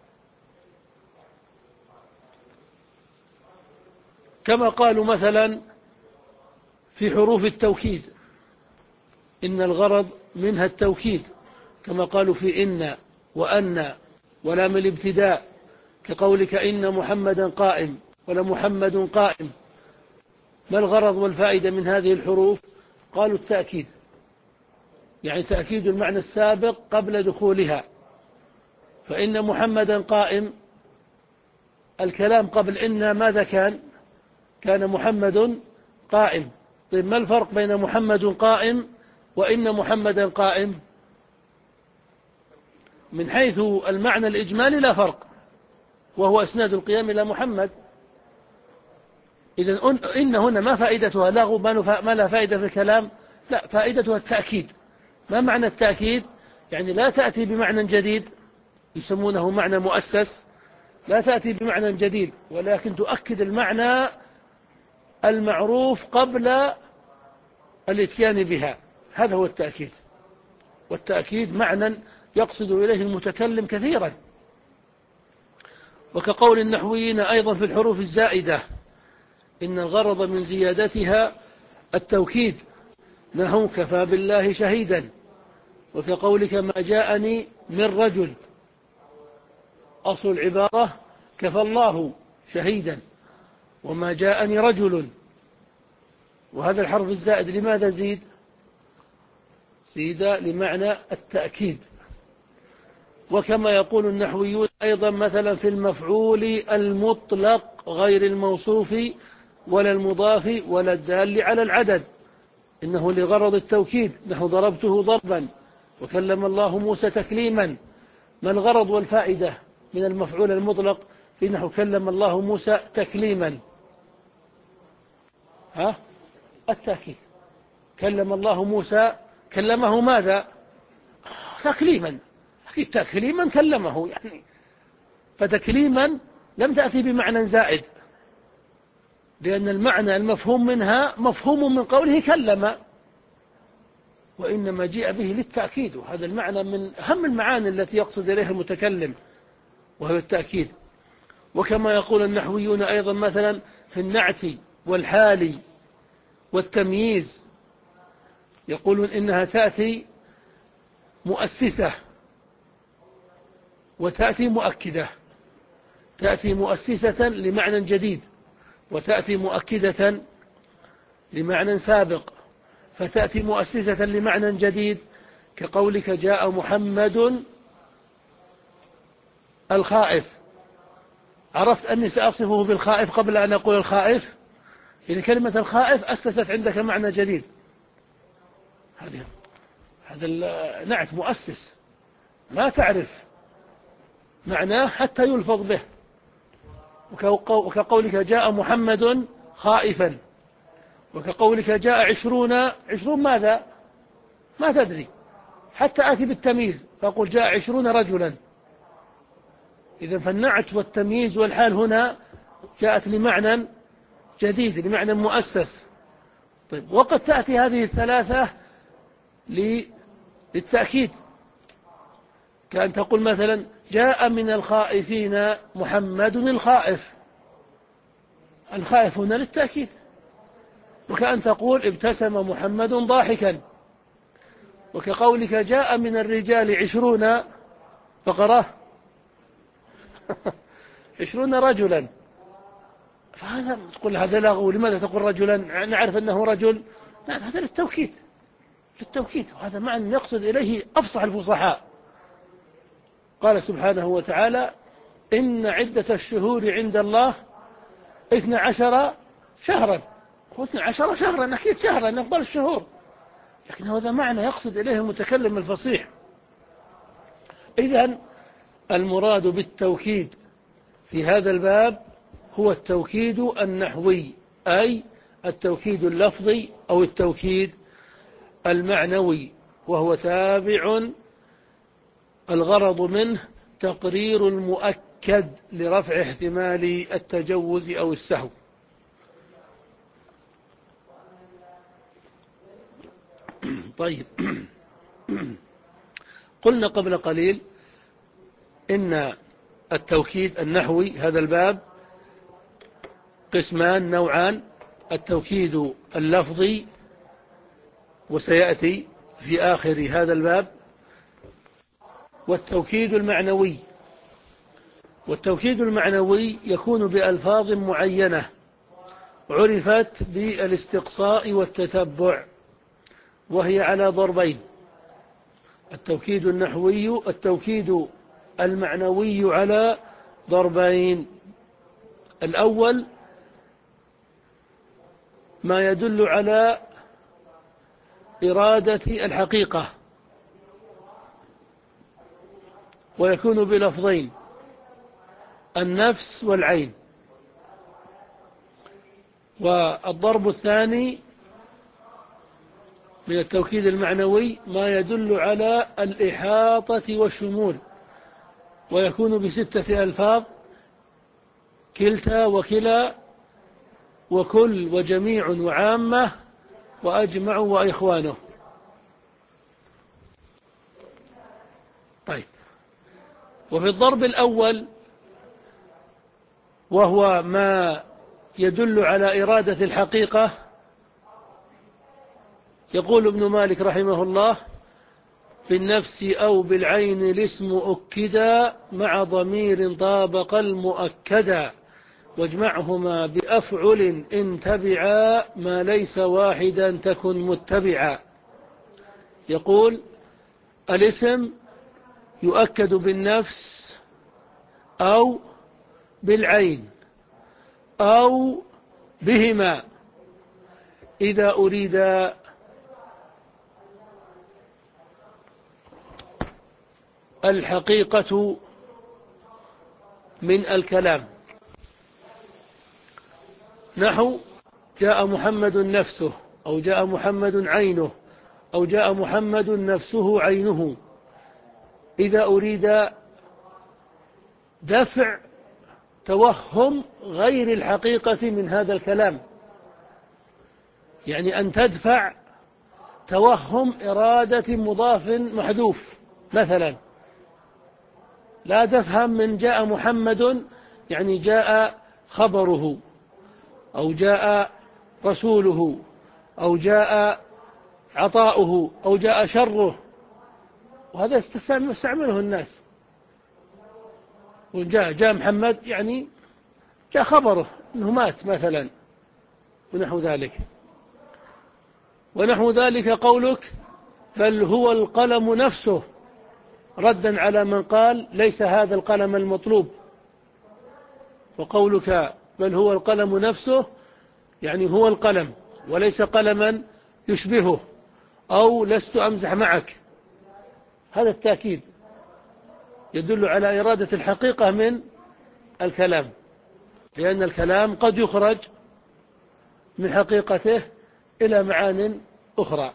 كما قالوا مثلا في حروف التوكيد إن الغرض منها التوكيد، كما قالوا في إن وأن ولام الابتداء، كقولك إن محمدا قائم ولمحمد قائم. ما الغرض والفائدة من هذه الحروف؟ قالوا التأكيد، يعني تأكيد المعنى السابق قبل دخولها. فإن محمدا قائم، الكلام قبل إن ماذا كان؟ كان محمد قائم. طيب ما الفرق بين محمد قائم وإن محمدا قائم؟ من حيث المعنى الإجمالي لا فرق، وهو إسناد القيام إلى محمد. إذن إن هنا ما فائدتها؟ لغو ما لا فائدة في الكلام؟ لا، فائدتها التأكيد. ما معنى التأكيد؟ يعني لا تأتي بمعنى جديد يسمونه معنى مؤسس، لا تأتي بمعنى جديد، ولكن تؤكد المعنى المعروف قبل الاتيان بها. هذا هو التأكيد. والتأكيد معنى يقصد إليه المتكلم كثيرا. وكقول النحويين أيضا في الحروف الزائدة إن الغرض من زيادتها التوكيد، نحو كفى بالله شهيدا. وكقولك ما جاءني من رجل، أصل العبارة كفى الله شهيدا وما جاءني رجل. وهذا الحرف الزائد لماذا زيد؟ زيد لمعنى التأكيد. وكما يقول النحويون أيضا مثلا في المفعول المطلق غير الموصوف ولا المضاف ولا الدال على العدد، إنه لغرض التوكيد، نحو ضربته ضربا وكلم الله موسى تكليما. ما الغرض والفائدة من المفعول المطلق في نحو كلم الله موسى تكليما؟ ها؟ التأكيد. كلم الله موسى، كلمه ماذا؟ تكليما. أكيد تكليما كلمه يعني. فتكليما لم تأتي بمعنى زائد، لأن المعنى المفهوم منها مفهوم من قوله كلم، وإنما جاء به للتأكيد. وهذا المعنى من أهم المعاني التي يقصد إليها المتكلم، وهو التأكيد. وكما يقول النحويون أيضا مثلا في النعت والحال والتمييز، يقولون إنها تأتي مؤسسة وتأتي مؤكدة. تأتي مؤسسة لمعنى جديد، وتأتي مؤكدة لمعنى سابق. فتأتي مؤسسة لمعنى جديد كقولك جاء محمد الخائف. عرفت أني سأصفه بالخائف قبل أن أقول الخائف. إذا كلمة الخائف أسست عندك معنى جديد. هذا هذا النعت مؤسس، لا تعرف معناه حتى يلفظ به. وكقولك جاء محمد خائفا، وكقولك جاء عشرون. عشرون ماذا؟ ما تدري، حتى آتي بالتمييز فأقول جاء عشرون رجلا. إذن فالنعت والتمييز والحال هنا جاءت لمعنى جديد، لمعنى مؤسس. طيب، وقد تأتي هذه الثلاثة للتأكيد، كأن تقول مثلا جاء من الخائفين محمد الخائف. الخائف هنا للتأكيد. وكأن تقول ابتسم محمد ضاحكا. وكقولك جاء من الرجال عشرون فقرة عشرون رجلا. فهذا تقول هذا لغو، لماذا تقول رجلا؟ نعرف أنه رجل. لا، هذا للتوكيد، للتوكيد. وهذا معنى يقصد إليه أفصح الفصحاء. قال سبحانه وتعالى إن عدة الشهور عند الله اثنى عشر شهرا. واثنى عشر شهرا أكيد شهرا أفضل الشهور، لكن هذا معنى يقصد إليه المتكلم الفصيح. إذن المراد بالتوكيد في هذا الباب هو التوكيد النحوي، أي التوكيد اللفظي أو التوكيد المعنوي، وهو تابع الغرض منه تقرير المؤكد لرفع احتمال التجوز أو السهو. طيب، قلنا قبل قليل إن التوكيد النحوي هذا الباب قسمان نوعان: التوكيد اللفظي، وسيأتي في آخر هذا الباب، والتوكيد المعنوي. والتوكيد المعنوي يكون بألفاظ معينة عرفت بالاستقصاء والتتبع، وهي على ضربين: التوكيد النحوي، التوكيد المعنوي على ضربين. الأول ما يدل على إرادة الحقيقة، ويكون بلفظين: النفس والعين. والضرب الثاني من التوكيد المعنوي ما يدل على الإحاطة والشمول، ويكون بستة ألفاظ: كلتا وكلا وكل وجميع وعامة وأجمع وإخوانه. طيب، وفي الضرب الأول وهو ما يدل على إرادة الحقيقة، يقول ابن مالك رحمه الله: بالنفس أو بالعين الاسم أكدا مع ضمير طابق المؤكدا، واجمعهما بأفعل إن تبعا ما ليس واحدا تكن متبعا. يقول: الاسم يؤكد بالنفس أو بالعين أو بهما إذا أريد الحقيقة من الكلام، نحو: جاء محمد نفسه، أو جاء محمد عينه، أو جاء محمد نفسه عينه. إذا أريد دفع توهم غير الحقيقة من هذا الكلام، يعني أن تدفع توهم إرادة مضاف محذوف. مثلا لا تفهم من جاء محمد يعني جاء خبره، أو جاء رسوله، أو جاء عطاؤه، أو جاء شره. وهذا يستعمله الناس: وجاء جاء محمد يعني جاء خبره أنه مات مثلا، ونحو ذلك. ونحو ذلك قولك: بل هو القلم نفسه، ردا على من قال ليس هذا القلم المطلوب. وقولك بل هو القلم نفسه يعني هو القلم وليس قلما يشبهه، أو لست أمزح معك. هذا التأكيد يدل على إرادة الحقيقة من الكلام، لأن الكلام قد يخرج من حقيقته إلى معان أخرى.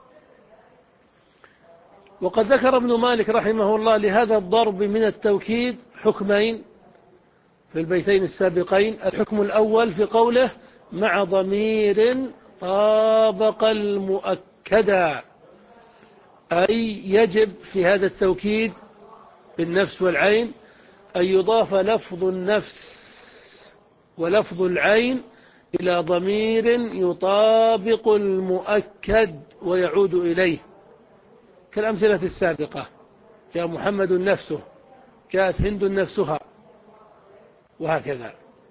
وقد ذكر ابن مالك رحمه الله لهذا الضرب من التوكيد حكمين في البيتين السابقين. الحكم الأول في قوله: مع ضمير طابق المؤكدا، أي يجب في هذا التوكيد بالنفس والعين أن يضاف لفظ النفس ولفظ العين إلى ضمير يطابق المؤكد ويعود إليه، كالأمثلة السابقة: جاء محمد نفسه، جاءت هند نفسها، وهكذا.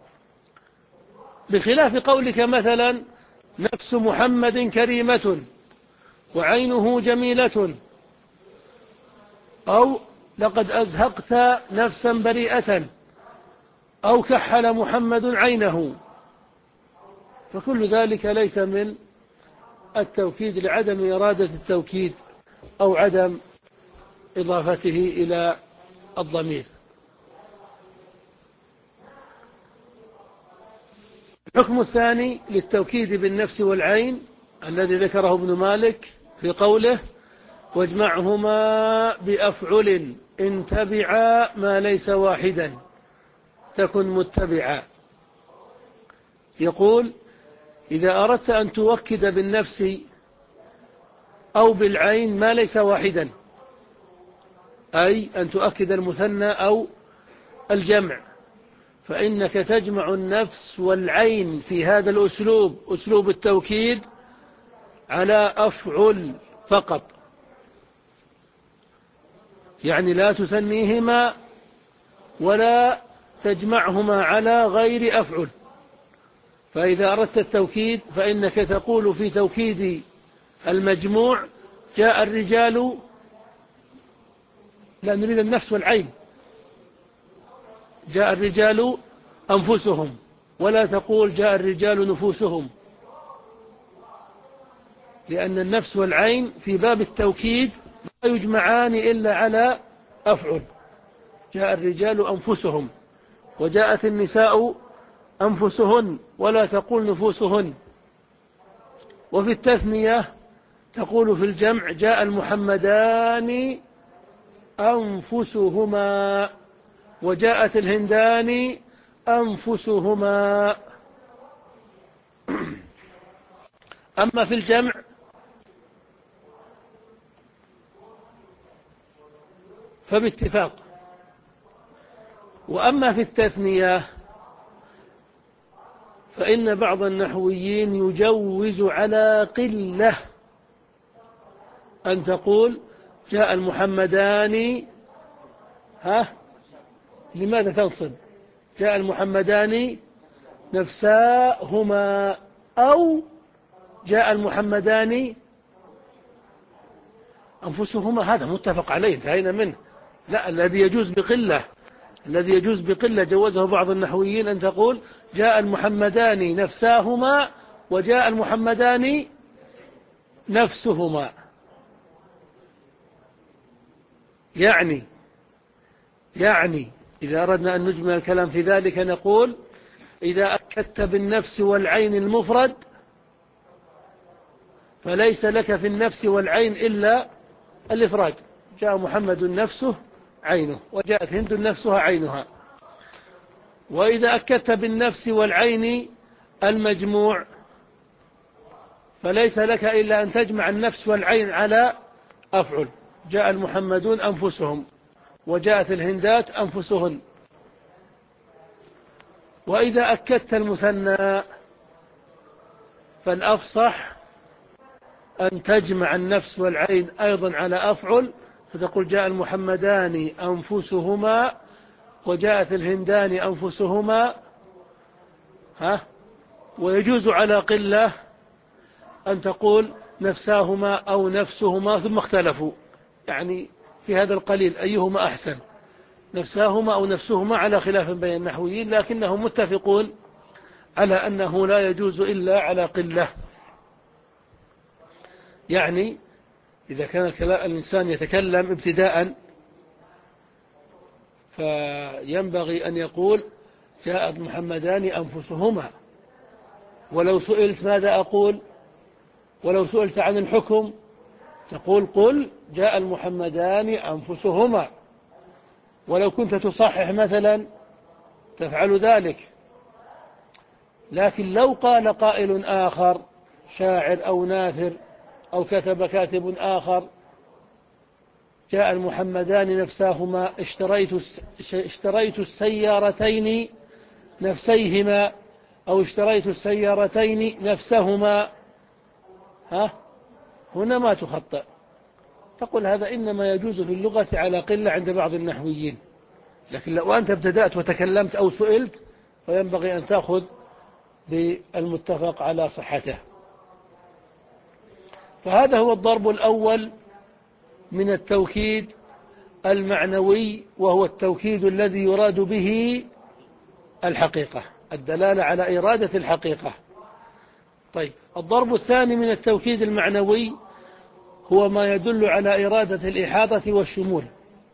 بخلاف قولك مثلا: نفس محمد كريمة وعينه جميلة، أو لقد أزهقت نفسا بريئة، أو كحل محمد عينه. فكل ذلك ليس من التوكيد لعدم إرادة التوكيد أو عدم إضافته إلى الضمير. الحكم الثاني للتوكيد بالنفس والعين الذي ذكره ابن مالك في قوله: واجمعهما بأفعل إن تبعا ما ليس واحدا تكن متبعا. يقول: إذا أردت أن توكد بالنفس أو بالعين ما ليس واحدا، أي أن تؤكد المثنى أو الجمع، فإنك تجمع النفس والعين في هذا الأسلوب، أسلوب التوكيد، على أفعل فقط، يعني لا تثنيهما ولا تجمعهما على غير أفعل. فإذا أردت التوكيد فإنك تقول في توكيد المجموع جاء الرجال، لا نريد النفس والعين، جاء الرجال أنفسهم، ولا تقول جاء الرجال نفوسهم، لأن النفس والعين في باب التوكيد لا يجمعان إلا على أفعل. جاء الرجال أنفسهم، وجاءت النساء أنفسهن، ولا تقول نفوسهن. وفي التثنية تقول في الجمع جاء المحمدان أنفسهما، وجاءت الهندان أنفسهما. أما في الجمع فباتفاق. وأما في التثنية فإن بعض النحويين يجوز على قلة أن تقول جاء المحمدان، ها لماذا تنصب؟ جاء المحمدان نفساهما، أو جاء المحمدان أنفسهما، هذا متفق عليه انتهينا منه. لا، الذي يجوز بقلة، الذي يجوز بقلة جوزه بعض النحويين أن تقول جاء المحمدان نفساهما، وجاء المحمدان نفسهما. يعني يعني إذا أردنا أن نجمل الكلام في ذلك نقول إذا أكدت بالنفس والعين المفرد فليس لك في النفس والعين إلا الإفراد، جاء محمد نفسه عينه، وجاءت هند نفسها عينها. وإذا أكدت بالنفس والعين المجموع فليس لك إلا أن تجمع النفس والعين على أفعل، جاء المحمدون أنفسهم، وجاءت الهندات أنفسهن. وإذا أكدت المثنى فالأفصح أن تجمع النفس والعين أيضا على أفعل، فتقول جاء المحمدان أنفسهما، وجاءت الهندان أنفسهما. ها ويجوز على قلة أن تقول نفساهما أو نفسهما، ثم اختلفوا يعني في هذا القليل أيهما أحسن، نفساهما أو نفسهما، على خلاف بين النحويين، لكنهم متفقون على أنه لا يجوز إلا على قلة. يعني إذا كان الإنسان يتكلم ابتداء فينبغي أن يقول جاء المحمدان أنفسهما. ولو سئلت ماذا أقول، ولو سئلت عن الحكم تقول قل جاء المحمدان أنفسهما. ولو كنت تصحح مثلا تفعل ذلك. لكن لو قال قائل آخر شاعر أو ناثر أو كتب كاتب آخر جاء المحمدان نفساهما، اشتريت اشتريت السيارتين نفسيهما، أو اشتريت السيارتين نفسهما، ها هنا ما تخطئ، تقول هذا إنما يجوز في اللغة على قلة عند بعض النحويين. لكن لو أنت ابتدأت وتكلمت أو سئلت فينبغي أن تأخذ بالمتفق على صحته. فهذا هو الضرب الأول من التوكيد المعنوي، وهو التوكيد الذي يراد به الحقيقة، الدلالة على إرادة الحقيقة. طيب، الضرب الثاني من التوكيد المعنوي هو ما يدل على إرادة الإحاطة والشمول.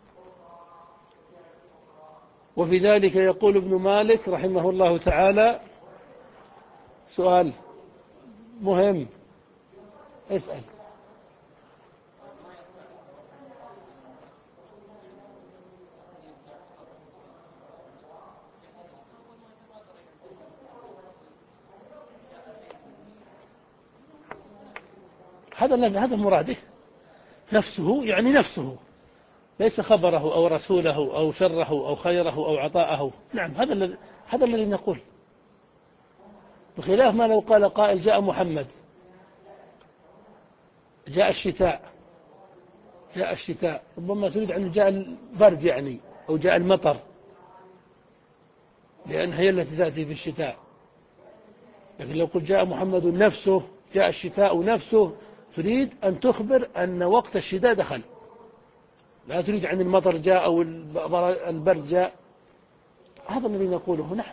وفي ذلك يقول ابن مالك رحمه الله تعالى، سؤال مهم، اسأل. هذا هذا مراده، نفسه يعني نفسه، ليس خبره أو رسوله أو شره أو خيره أو عطاءه. نعم، هذا الذي هذا الذي نقول، بخلاف ما لو قال قائل جاء محمد، جاء الشتاء، جاء الشتاء، ربما تريد أن جاء البرد يعني، أو جاء المطر، لأن هي التي تأتي في الشتاء. لكن لو قلت جاء محمد نفسه، جاء الشتاء نفسه، تريد أن تخبر أن وقت الشتاء دخل، لا تريد عن المطر جاء أو البرد جاء. هذا الذي نقوله نحن.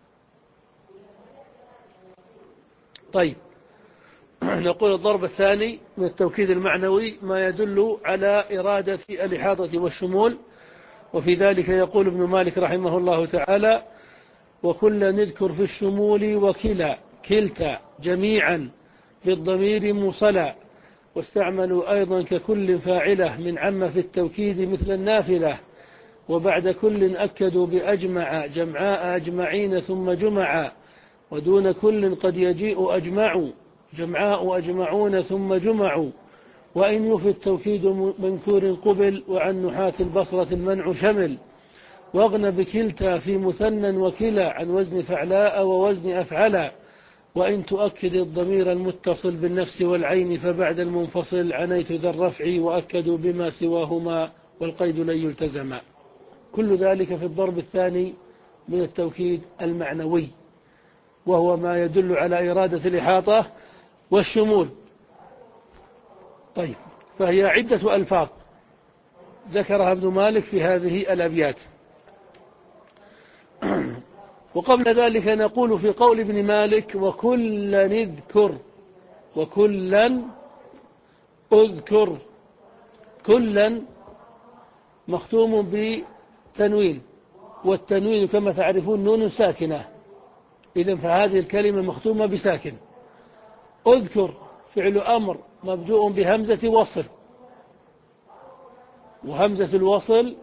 طيب، نقول الضرب الثاني من التوكيد المعنوي ما يدل على إرادة الإحاطة والشمول. وفي ذلك يقول ابن مالك رحمه الله تعالى: وكلا نذكر في الشمول وكلا كلتا جميعا بالضمير موصلا، واستعملوا أيضا ككل فاعلة من عم في التوكيد مثل النافلة، وبعد كل أكدوا بأجمع جمعاء أجمعين ثم جمعا، ودون كل قد يجيء أجمع جمعاء أجمعون ثم جمعوا، وإن يفي التوكيد منكور قبل، وعن نحاة البصرة المنع شمل، واغن بكلتا في مثنى وكلا عن وزن فعلاء ووزن أفعلا، وإن تؤكد الضمير المتصل بالنفس والعين فبعد المنفصل عنيت ذا الرفع، وأكدوا بما سواهما والقيد لن يلتزما. كل ذلك في الضرب الثاني من التوكيد المعنوي، وهو ما يدل على إرادة الإحاطة والشمول. طيب، فهي عدة ألفاظ ذكرها ابن مالك في هذه الأبيات. وقبل ذلك نقول في قول ابن مالك: وكلا نذكر، وكلا أذكر. كلا مختوم بتنوين، والتنوين كما تعرفون نون ساكنة، إذن فهذه الكلمة مختومة بساكن. أذكر فعل أمر مبدوء بهمزة وصل، وهمزة الوصل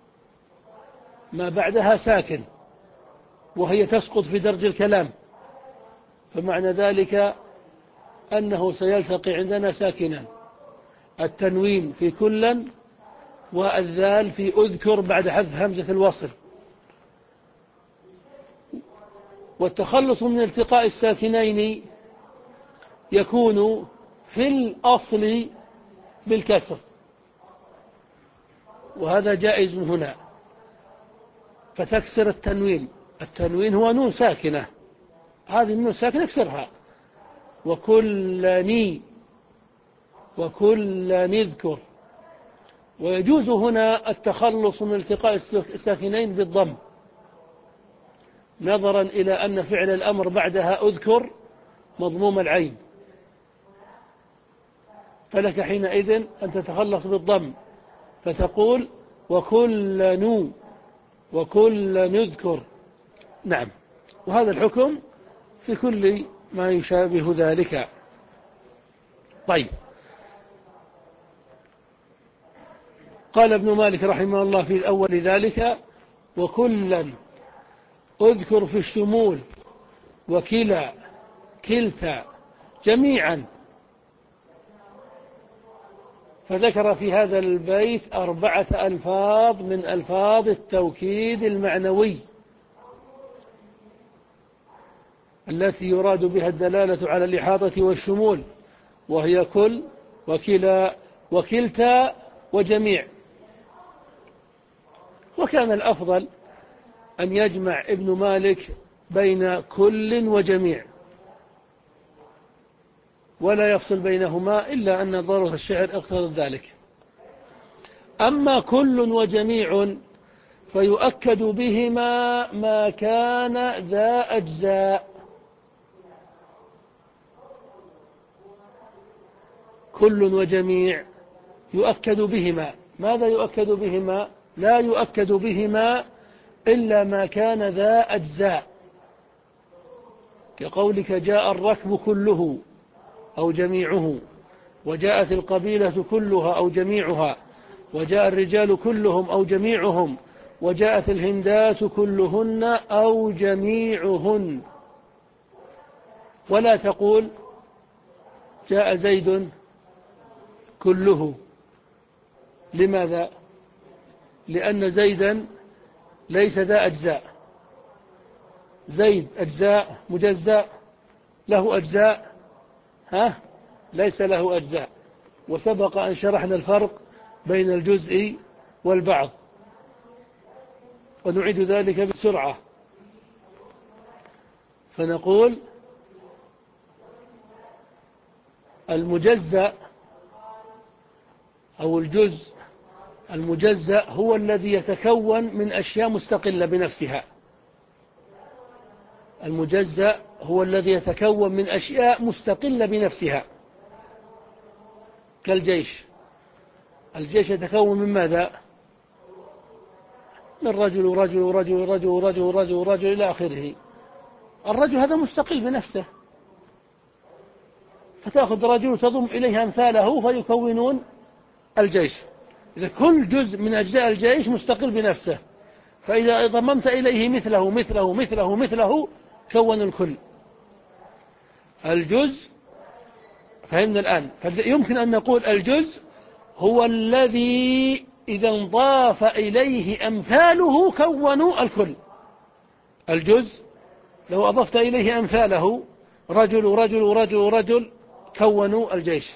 ما بعدها ساكن، وهي تسقط في درج الكلام، فمعنى ذلك أنه سيلتقي عندنا ساكنا: التنوين في كلا، والذال في أذكر بعد حذف همزة الوصل. والتخلص من التقاء الساكنين يكون في الأصل بالكسر، وهذا جائز هنا، فتكسر التنوين. التنوين هو نون ساكنة، هذه النون ساكنة اكسرها: وكلني، وكل نذكر. ويجوز هنا التخلص من التقاء الساكنين بالضم، نظرا إلى أن فعل الأمر بعدها أذكر مضموم العين، فلك حينئذ أن تتخلص بالضم، فتقول: وكل نو، وكل نذكر. نعم، وهذا الحكم في كل ما يشابه ذلك. طيب، قال ابن مالك رحمه الله في الأول ذلك: وكلا أذكر في الشمول، وكلا كلتا جميعا. فذكر في هذا البيت أربعة ألفاظ من ألفاظ التوكيد المعنوي التي يراد بها الدلالة على الإحاطة والشمول، وهي كل، وكلا، وكلتا، وجميع. وكان الأفضل أن يجمع ابن مالك بين كل وجميع، ولا يفصل بينهما، إلا أن ضرورة الشعر اقتضت ذلك. أما كل وجميع فيؤكد بهما ما كان ذا أجزاء. كل وجميع يؤكد بهما. ماذا يؤكد بهما؟ لا يؤكد بهما إلا ما كان ذا أجزاء، كقولك: جاء الركب كله أو جميعه، وجاءت القبيلة كلها أو جميعها، وجاء الرجال كلهم أو جميعهم، وجاءت الهندات كلهن أو جميعهن. ولا تقول: جاء زيد كله، لماذا؟ لأن زيدا ليس ذا أجزاء. زيد أجزاء مجزأ، له أجزاء؟ ها؟ ليس له أجزاء. وسبق أن شرحنا الفرق بين الجزء والبعض، ونعيد ذلك بسرعة. فنقول المجزأ أو الجزء المجزأ هو الذي يتكون من أشياء مستقلة بنفسها. المجزأ هو الذي يتكون من أشياء مستقلة بنفسها، كالجيش. الجيش يتكون من ماذا؟ من رجل ورجل ورجل ورجل ورجل ورجل ورجل إلى آخره. الرجل هذا مستقل بنفسه، فتأخذ رجل وتضم إليه أمثاله فيكونون الجيش. إذا كل جزء من أجزاء الجيش مستقل بنفسه، فإذا ضممت إليه مثله مثله مثله مثله كون الكل. الجزء فهمنا الآن. فيمكن أن نقول الجزء هو الذي إذا انضاف إليه أمثاله كونوا الكل. الجزء لو أضفت إليه أمثاله رجل ورجل ورجل ورجل كونوا الجيش.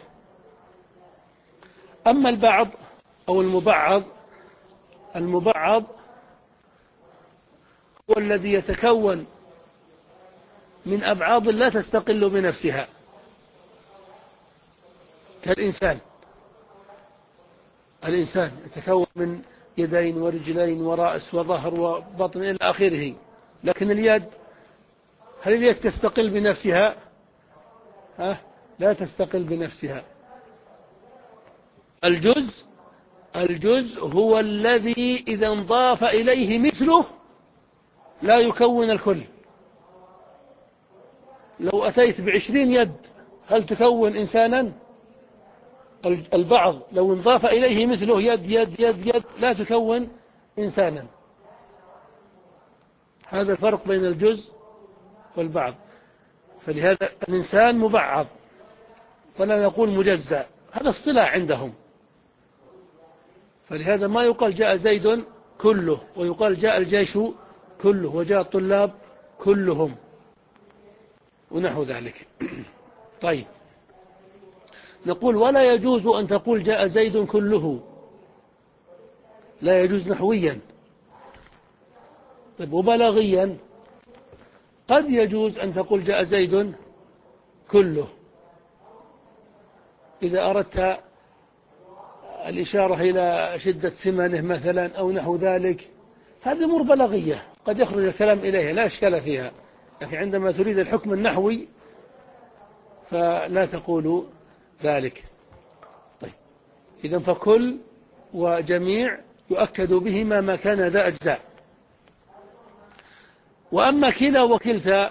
أما البعض أو المبعض، المبعض هو الذي يتكون من أبعاض لا تستقل بنفسها، كالإنسان. الإنسان يتكون من يدين ورجلين ورأس وظهر وبطن إلى آخره، لكن اليد، هل اليد تستقل بنفسها؟ ها؟ لا تستقل بنفسها. الجزء الجزء هو الذي إذا انضاف إليه مثله لا يكون الكل. لو أتيت بعشرين يد هل تكون إنسانا؟ البعض لو انضاف إليه مثله يد يد يد يد لا تكون إنسانا. هذا الفرق بين الجزء والبعض. فلهذا الإنسان مبعض ولا نقول مجزأ، هذا اصطلاح عندهم. فلهذا ما يقال جاء زيد كله، ويقال جاء الجيش كله، وجاء الطلاب كلهم، ونحو ذلك. طيب، نقول ولا يجوز أن تقول جاء زيد كله، لا يجوز نحويا. طيب، وبلاغيا قد يجوز أن تقول جاء زيد كله إذا أردت الإشارة إلى شدة سمنه مثلا أو نحو ذلك. هذه أمور بلاغية قد يخرج الكلام إليها، لا إشكال فيها. لكن عندما تريد الحكم النحوي فلا تقول ذلك. طيب، إذن فكل وجميع يؤكد بهما ما كان ذا أجزاء. وأما كلا وكلتا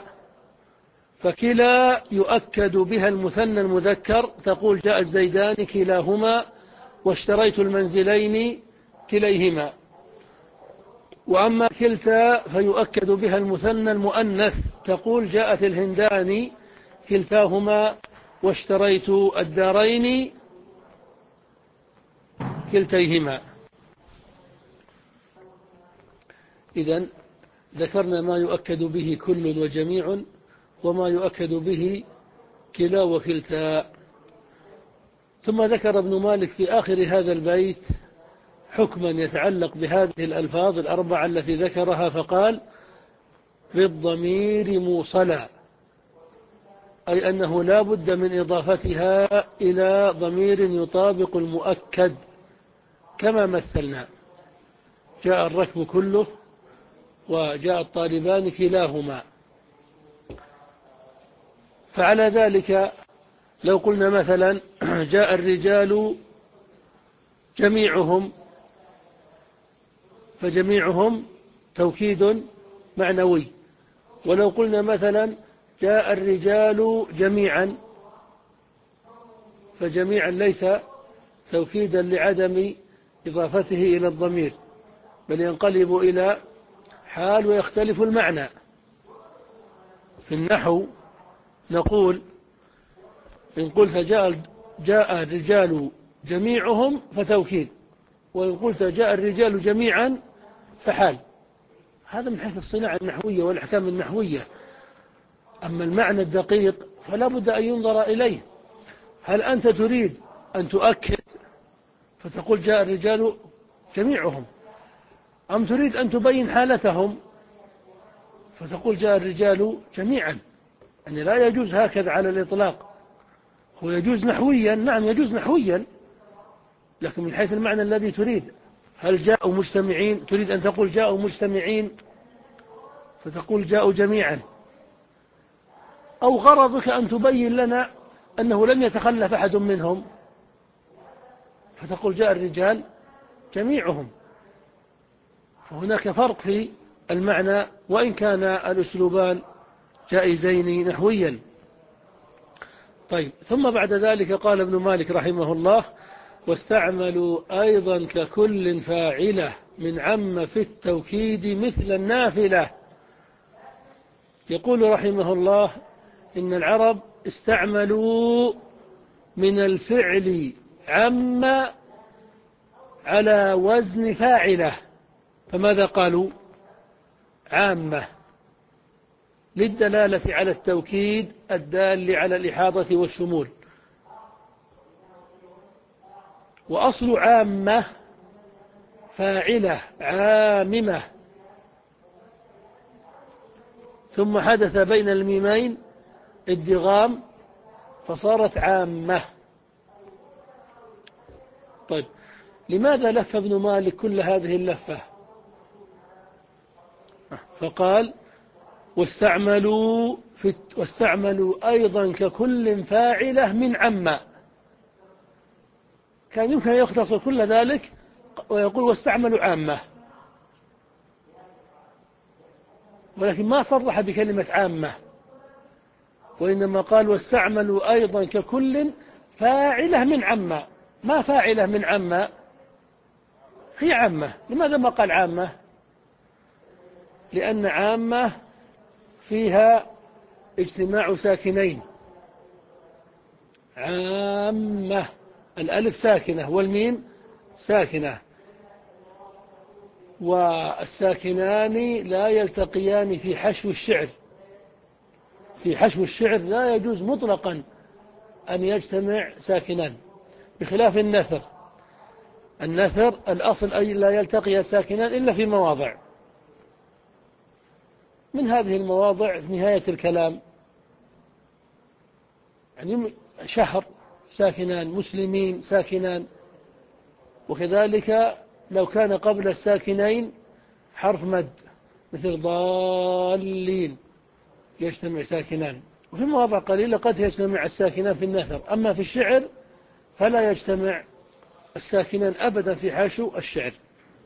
فكلا يؤكد بها المثنى المذكر، تقول جاء الزيدان كلاهما واشتريت المنزلين كليهما. وأما كلتا فيؤكد بها المثنى المؤنث، تقول جاءت الهندان كلتاهما واشتريت الدارين كلتيهما. إذن ذكرنا ما يؤكد به كل وجميع، وما يؤكد به كلا وكلتا. ثم ذكر ابن مالك في آخر هذا البيت حكما يتعلق بهذه الألفاظ الأربعة التي ذكرها، فقال بالضمير موصلا، أي أنه لا بد من إضافتها إلى ضمير يطابق المؤكد، كما مثلنا جاء الركب كله وجاء الطالبان كلاهما. فعلى ذلك لو قلنا مثلا جاء الرجال جميعهم، فجميعهم توكيد معنوي. ولو قلنا مثلا جاء الرجال جميعا، فجميعا ليس توكيدا لعدم إضافته إلى الضمير، بل ينقلب إلى حال ويختلف المعنى. في النحو نقول إن قلت جاء جاء الرجال جميعهم فتوكيد، وإن قلت جاء الرجال جميعا فحال. هذا من حيث الصناعة النحوية والأحكام النحوية. أما المعنى الدقيق فلا بد أن ينظر إليه. هل أنت تريد أن تؤكد فتقول جاء الرجال جميعهم، أم تريد أن تبين حالتهم فتقول جاء الرجال جميعا؟ يعني لا يجوز هكذا على الإطلاق. هو يجوز نحويا، نعم يجوز نحويا، لكن من حيث المعنى الذي تريد. هل جاءوا مجتمعين؟ تريد أن تقول جاءوا مجتمعين فتقول جاءوا جميعا، أو غرضك أن تبين لنا أنه لم يتخلف أحد منهم فتقول جاء الرجال جميعهم. فهناك فرق في المعنى وإن كان الأسلوبان جائزين نحويا. طيب، ثم بعد ذلك قال ابن مالك رحمه الله: واستعملوا أيضا ككل فاعلة من عم في التوكيد مثل النافلة. يقول رحمه الله إن العرب استعملوا من الفعل عم على وزن فاعلة. فماذا قالوا؟ عامة، للدلالة على التوكيد الدال على الإحاطة والشمول. وأصل عامة فاعلة عاممة، ثم حدث بين الميمين ادغام فصارت عامة. طيب، لماذا لف ابن مالك كل هذه اللفة؟ فقال: واستعملوا, في واستعملوا أيضا ككل فاعلة من عم. كان يمكن أن يختصر كل ذلك ويقول واستعملوا عامة، ولكن ما صرح بكلمة عامة، وإنما قال واستعملوا أيضا ككل فاعلة من عم. ما فاعلة من عم؟ هي عامة. لماذا ما قال عامة؟ لأن عامة فيها اجتماع ساكنين. عامة، الألف ساكنة والميم ساكنة، والساكنان لا يلتقيان في حشو الشعر. في حشو الشعر لا يجوز مطلقا أن يجتمع ساكنان، بخلاف النثر. النثر الأصل أي لا يلتقي ساكنان إلا في مواضع. من هذه المواضع في نهاية الكلام، يعني شهر ساكنان، مسلمين ساكنان. وكذلك لو كان قبل الساكنين حرف مد مثل ضالين يجتمع ساكنان. وفي مواضع قليلة قد يجتمع الساكنان في النثر. أما في الشعر فلا يجتمع الساكنان أبدا في حاشو الشعر،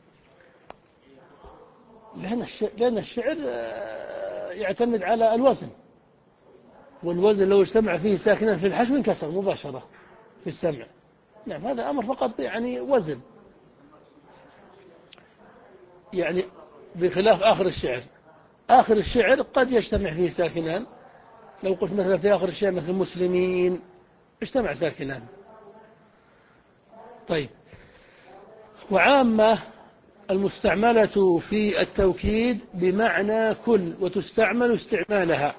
لأن الشعر يعتمد على الوزن، والوزن لو اجتمع فيه ساكنان في الحشو انكسر مباشرة في السمع. نعم، هذا أمر فقط يعني وزن، يعني بخلاف آخر الشعر. آخر الشعر قد يجتمع فيه ساكنان. لو قلت مثلا في آخر الشعر مثل مسلمين اجتمع ساكنان. طيب، وعامة المستعملة في التوكيد بمعنى كل، وتستعمل استعمالها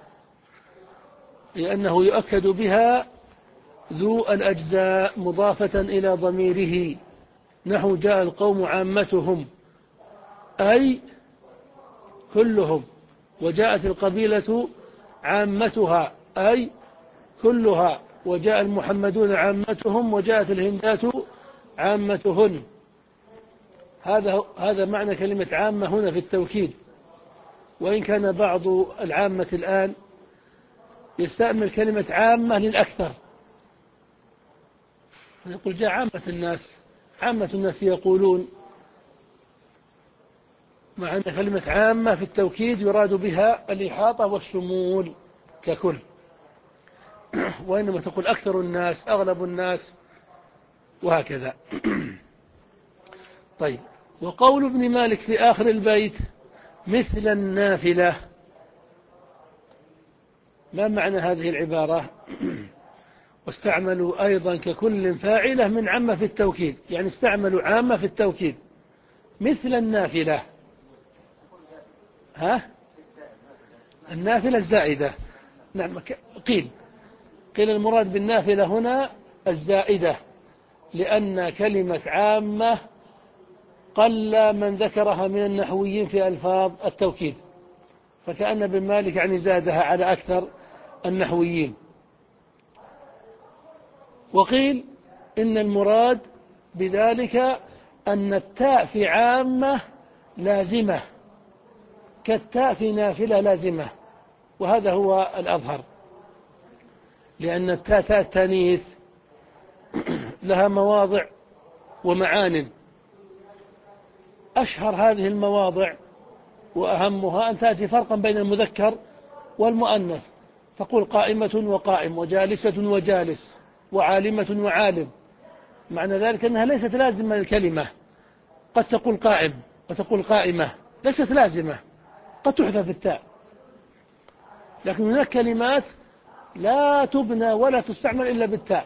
لأنه يؤكد بها ذو الأجزاء مضافة إلى ضميره، نحو جاء القوم عامتهم أي كلهم، وجاءت القبيلة عامتها أي كلها، وجاء المحمدون عامتهم، وجاءت الهندات عامتهن. هذا هذا معنى كلمة عامة هنا في التوكيد. وإن كان بعض العامة الآن يستعمل كلمة عامة للأكثر، يقول جاء عامة الناس. عامة الناس يقولون، مع أن كلمة عامة في التوكيد يراد بها الإحاطة والشمول ككل، وإنما تقول أكثر الناس، أغلب الناس، وهكذا. طيب، وقول ابن مالك في آخر البيت مثل النافلة، ما معنى هذه العبارة؟ واستعملوا أيضا ككل فاعلة من عامة في التوكيد، يعني استعملوا عامة في التوكيد مثل النافلة. ها؟ النافلة الزائدة. نعم، قيل قيل المراد بالنافلة هنا الزائدة، لأن كلمة عامة قل من ذكرها من النحويين في ألفاظ التوكيد، فكأن ابن مالك يعني زادها على أكثر النحويين. وقيل إن المراد بذلك أن التاء في عامة لازمة كالتاء في نافلة لازمة، وهذا هو الأظهر، لأن التاء تاء التانيث لها مواضع ومعان. أشهر هذه المواضع وأهمها أن تأتي فرقا بين المذكر والمؤنث، تقول قائمة وقائم، وجالسة وجالس، وعالمة وعالم. معنى ذلك أنها ليست لازمة للكلمة، قد تقول قائم وتقول قائمة، ليست لازمة، قد تحذف التاء. لكن هناك كلمات لا تبنى ولا تستعمل إلا بالتاء،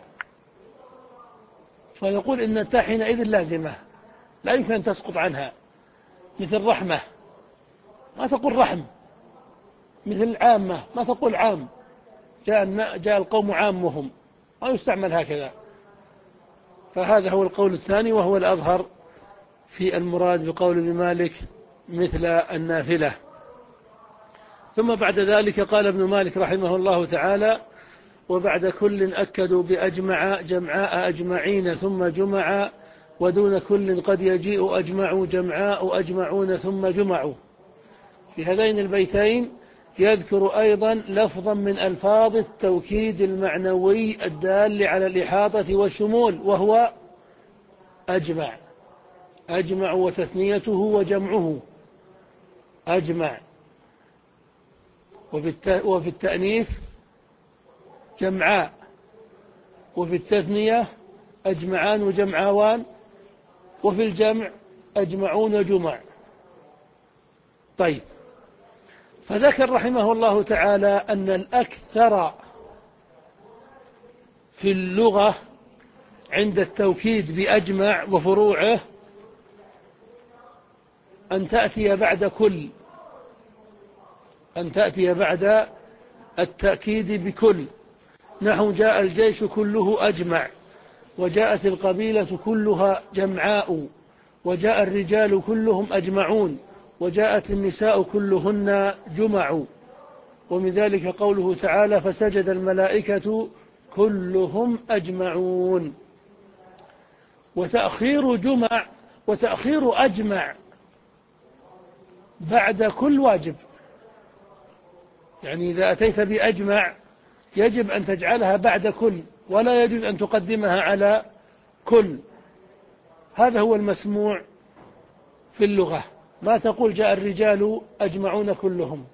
فيقول إن التاء حينئذ لازمة لا يمكن أن تسقط عنها، مثل رحمة ما تقول رحم، مثل العامة ما تقول عام، جاء, جاء القوم عامهم، ما يستعمل هكذا. فهذا هو القول الثاني وهو الأظهر في المراد بقول ابن مالك مثل النافلة. ثم بعد ذلك قال ابن مالك رحمه الله تعالى: وبعد كل أكدوا بأجمع جمعاء أجمعين ثم جمعا، ودون كل قد يجيء أجمع جمعاء أجمعون ثم جمعوا. في هذين البيتين يذكر أيضا لفظا من ألفاظ التوكيد المعنوي الدال على الإحاطة والشمول، وهو أجمع. أجمع وتثنيته وجمعه أجمع، وفي التأنيث جمعاء، وفي التثنية أجمعان وجمعاوان، وفي الجمع أجمعون وجمع. طيب، فذكر رحمه الله تعالى أن الأكثر في اللغة عند التوكيد بأجمع وفروعه أن تأتي بعد كل، أن تأتي بعد التأكيد بكل، نحو جاء الجيش كله أجمع، وجاءت القبيلة كلها جمعاء، وجاء الرجال كلهم أجمعون، وجاءت النساء كلهن جمع. ومن ذلك قوله تعالى: فسجد الملائكة كلهم أجمعون. وتأخير جمع وتأخير أجمع بعد كل واجب، يعني إذا أتيت بأجمع يجب أن تجعلها بعد كل، ولا يجوز أن تقدمها على كل. هذا هو المسموع في اللغة، ما تقول جاء الرجال أجمعون كلهم.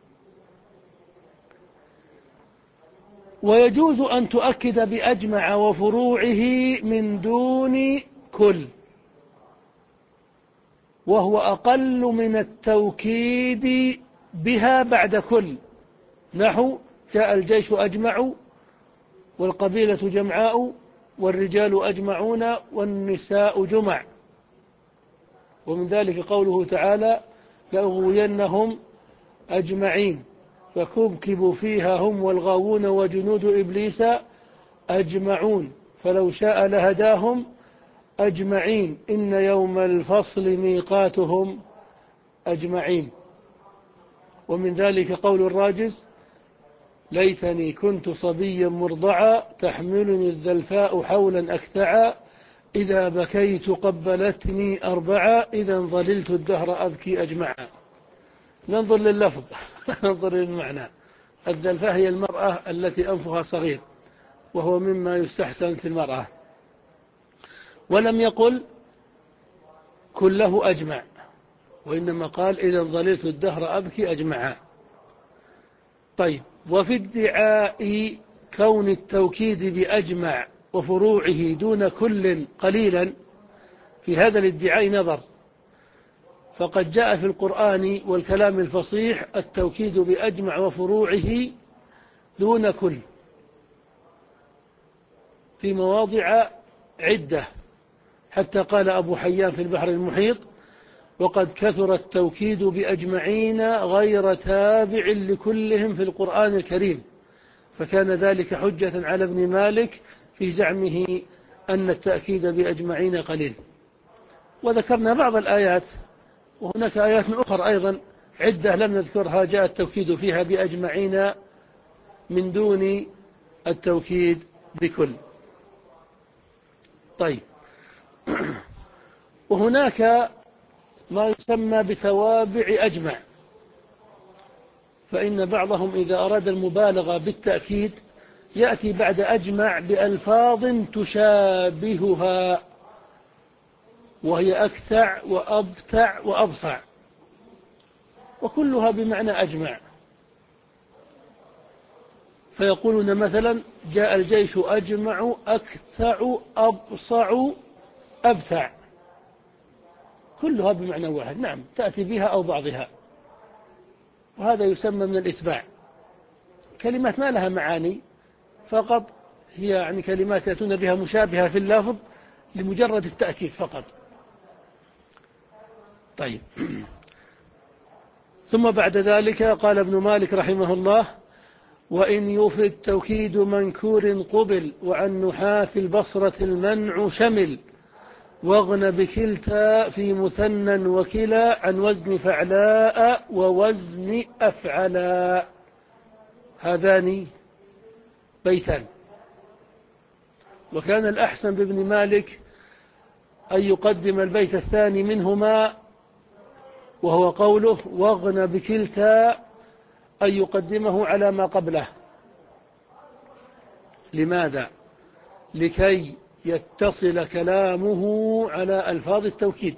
ويجوز أن تؤكد بأجمع وفروعه من دون كل، وهو أقل من التوكيد بها بعد كل، نحو جاء الجيش أجمع، والقبيلة جمعاء، والرجال أجمعون، والنساء جمع. ومن ذلك قوله تعالى: لأغوينهم أجمعين، فكبكبوا فيها هم والغاوون وجنود إبليس أجمعون، فلو شاء لهداهم أجمعين، إن يوم الفصل ميقاتهم أجمعين. ومن ذلك قول الراجز: ليتني كنت صبيا مرضعا، تحملني الذلفاء حولا أكتعا، إذا بكيت قبلتني أربعا، إذا ظللت الدهر أبكي أجمعا. ننظر لللفظ ننظر للمعنى. الذلفاء هي المرأة التي أنفها صغير، وهو مما يستحسن في المرأة. ولم يقل كله أجمع، وإنما قال إذا ظللت الدهر أبكي أجمعا. طيب، وفي ادعاء كون التوكيد بأجمع وفروعه دون كل قليلا، في هذا الادعاء نظر، فقد جاء في القرآن والكلام الفصيح التوكيد بأجمع وفروعه دون كل، في مواضع عدة، حتى قال أبو حيان في البحر المحيط: وقد كثر التوكيد بأجمعين غير تابع لكلهم في القرآن الكريم، فكان ذلك حجة على ابن مالك في زعمه أن التأكيد بأجمعين قليل. وذكرنا بعض الآيات، وهناك آيات من أخرى أيضا عدة لم نذكرها جاء التوكيد فيها بأجمعين من دون التوكيد بكل. طيب، وهناك ما يسمى بتوابع أجمع، فإن بعضهم إذا أراد المبالغة بالتأكيد يأتي بعد أجمع بألفاظ تشابهها، وهي أكتع وأبتع وأبصع، وكلها بمعنى أجمع. فيقولون مثلا: جاء الجيش أجمع أكتع أبصع أبتع، كلها بمعنى واحد. نعم، تأتي بها أو بعضها، وهذا يسمى من الإتباع. كلمات ما لها معاني، فقط هي يعني كلمات يأتون بها مشابهة في اللفظ لمجرد التأكيد فقط. طيب، ثم بعد ذلك قال ابن مالك رحمه الله: وإن يفد توكيد منكور قبل، وعن نحاة البصرة المنع شمل، واغن بكلتا في مثنى وكلا، عن وزن فعلاء ووزن أفعلا. هذان بيتان، وكان الأحسن بابن مالك أن يقدم البيت الثاني منهما، وهو قوله: واغن بكلتا، أن يقدمه على ما قبله. لماذا؟ لكي يتصل كلامه على ألفاظ التوكيد،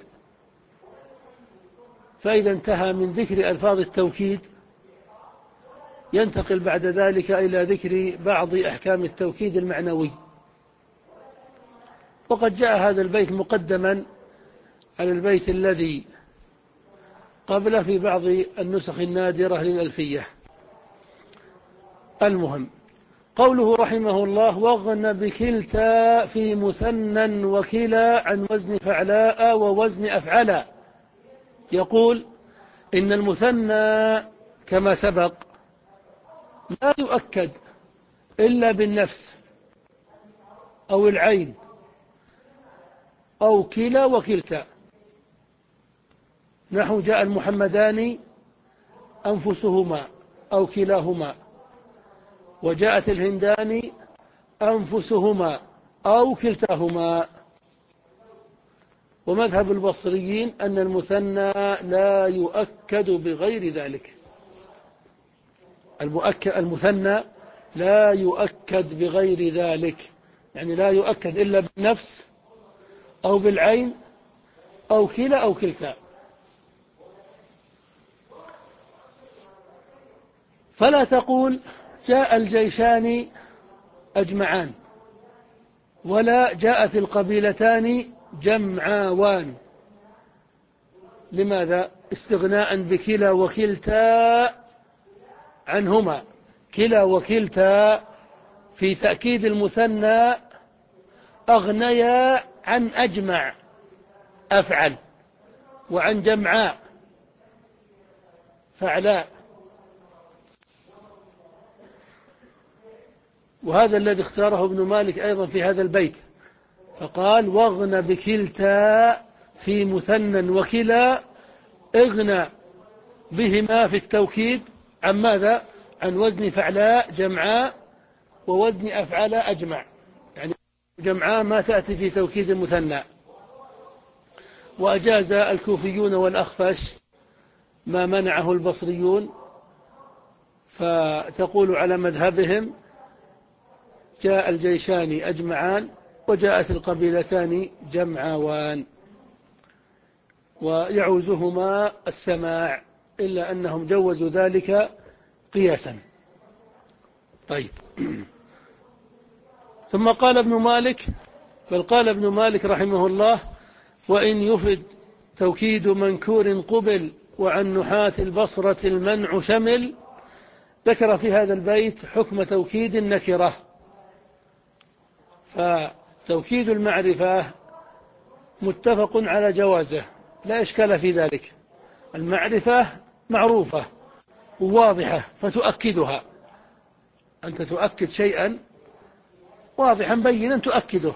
فإذا انتهى من ذكر ألفاظ التوكيد ينتقل بعد ذلك إلى ذكر بعض أحكام التوكيد المعنوي. وقد جاء هذا البيت مقدما على البيت الذي قبله في بعض النسخ النادرة للألفية. المهم، قوله رحمه الله: واغن بكلتا في مثنى وكلا، عن وزن فعلاء ووزن أفعلا. يقول إن المثنى كما سبق لا يؤكد إلا بالنفس أو العين أو كلا وكلتا. نحو: جاء المحمدان أنفسهما أو كلاهما، وجاءت الهندان أنفسهما أو كلتاهما. ومذهب البصريين أن المثنى لا يؤكد بغير ذلك. المثنى لا يؤكد بغير ذلك، يعني لا يؤكد إلا بالنفس أو بالعين أو كلا أو كلتا. فلا تقول جاء الجيشان أجمعان، ولا جاءت القبيلتان جمعاوان. لماذا؟ استغناء بكلا وكلتا عنهما. كلا وكلتا في تأكيد المثنى أغنيا عن أجمع أفعل، وعن جمعاء فعلاء. وهذا الذي اختاره ابن مالك أيضا في هذا البيت، فقال: واغن بكلتا في مثنى وكلا، اغنى بهما في التوكيد عن ماذا؟ عن وزن فعلاء جمعاء، ووزن أفعال أجمع. يعني جمعاء ما تأتي في توكيد المثنى. وأجاز الكوفيون والأخفش ما منعه البصريون، فتقول على مذهبهم: جاء الجيشان أجمعان، وجاءت القبيلتان جمعاوان، ويعوزهما السماع، إلا أنهم جوزوا ذلك قياسا. طيب، ثم قال ابن مالك بل قال ابن مالك رحمه الله: وإن يفد توكيد منكور قبل، وعن نحاة البصرة المنع شمل. ذكر في هذا البيت حكم توكيد النكرة، فتوكيد المعرفة متفق على جوازه، لا إشكال في ذلك. المعرفة معروفة وواضحة فتؤكدها، أنت تؤكد شيئا واضحا بينا تؤكده.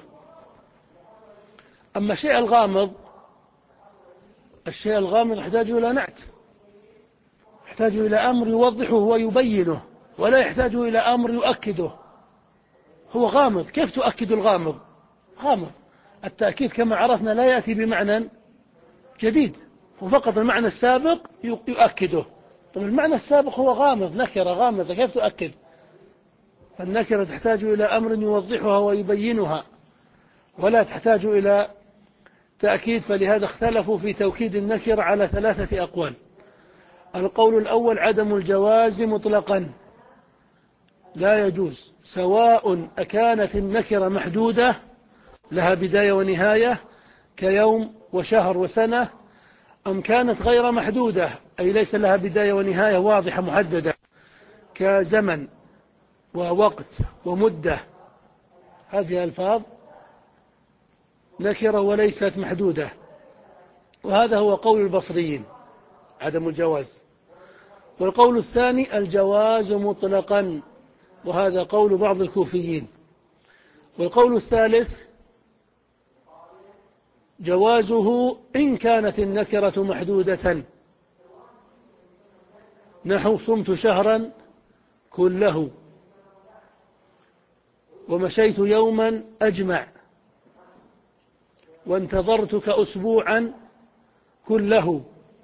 أما الشيء الغامض، الشيء الغامض يحتاج إلى نعت، يحتاج إلى أمر يوضحه ويبينه، ولا يحتاج إلى أمر يؤكده. هو غامض، كيف تؤكد الغامض؟ غامض. التأكيد كما عرفنا لا يأتي بمعنى جديد، وفقط المعنى السابق يؤكده. طيب المعنى السابق هو غامض، نكرة غامضة، كيف تؤكد؟ فالنكرة تحتاج إلى أمر يوضحها ويبينها، ولا تحتاج إلى تأكيد. فلهذا اختلفوا في توكيد النكرة على ثلاثة أقوال. القول الأول عدم الجواز مطلقا، لا يجوز، سواء أكانت النكرة محدودة لها بداية ونهاية كيوم وشهر وسنة، أم كانت غير محدودة أي ليس لها بداية ونهاية واضحة محددة كزمن ووقت ومدة. هذه ألفاظ نكرة وليست محدودة، وهذا هو قول البصريين عدم الجواز. والقول الثاني الجواز مطلقا، وهذا قول بعض الكوفيين. والقول الثالث جوازه إن كانت النكرة محدودة، نحو صمت شهرا كله، ومشيت يوما أجمع، وانتظرتك أسبوعا كله.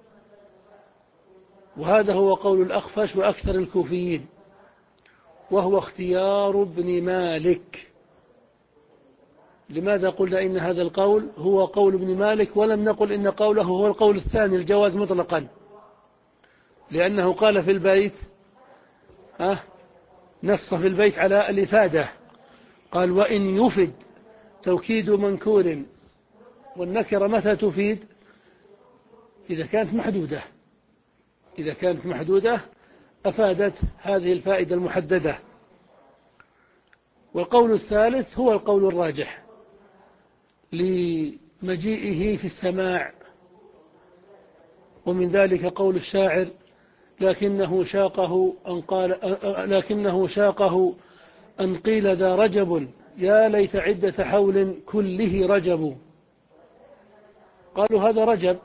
وهذا هو قول الأخفش وأكثر الكوفيين، وهو اختيار ابن مالك. لماذا قلنا إن هذا القول هو قول ابن مالك ولم نقل إن قوله هو القول الثاني الجواز مطلقا؟ لأنه قال في البيت ها نص في البيت على الإفادة، قال وإن يفد توكيد منكور، والنكرة متى تفيد؟ إذا كانت محدودة، إذا كانت محدودة أفادت هذه الفائدة المحددة. والقول الثالث هو القول الراجح لمجيئه في السماع، ومن ذلك قول الشاعر لكنه شاقه أن قال لكنه شاقه أن قيل ذا رجب، يا ليت عدة حول كله رجب. قالوا هذا رجب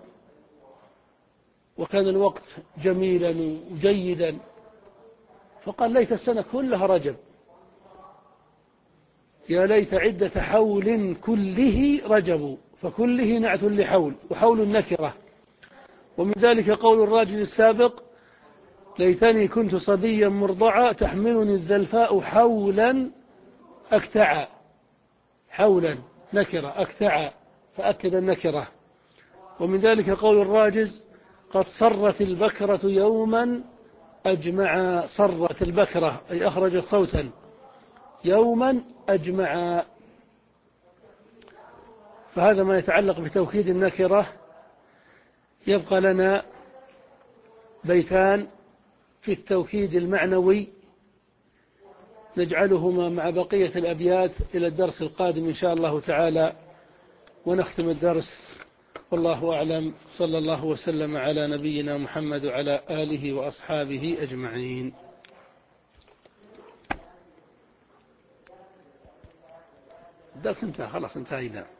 وكان الوقت جميلا وجيدا، فقال ليت السنة كلها رجب، يا ليت عدة حول كله رجب، فكله نعت لحول، وحول النكرة. ومن ذلك قول الراجل السابق ليتني كنت صبيا مرضعا تحملني الذلفاء حولا أكتعا، حولا نكرة أكتعا فأكد النكرة. ومن ذلك قول الراجز قد صرت البكرة يوما أجمع، صرت البكرة أي أخرجت صوتا يوما أجمع. فهذا ما يتعلق بتوكيد النكرة. يبقى لنا بيتان في التوكيد المعنوي نجعلهما مع بقية الأبيات إلى الدرس القادم إن شاء الله تعالى، ونختم الدرس. والله أعلم، صلى الله وسلم على نبينا محمد وعلى آله وأصحابه أجمعين. الدرس انتهى، خلاص انتهينا.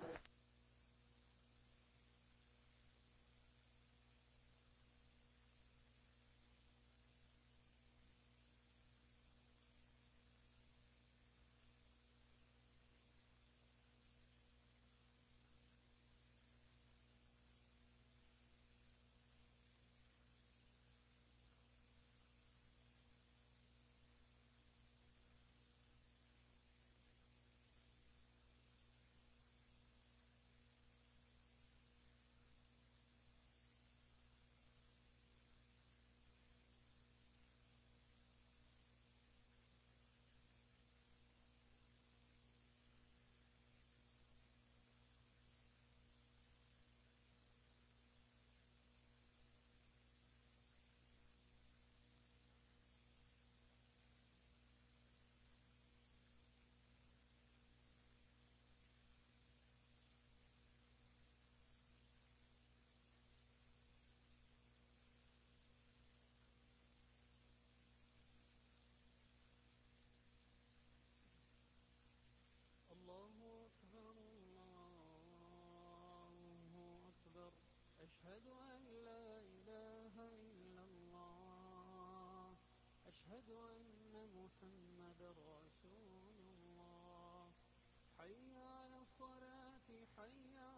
أشهد أن لا إله إلا الله أشهد أن محمد رسول الله حي على الصلاة حي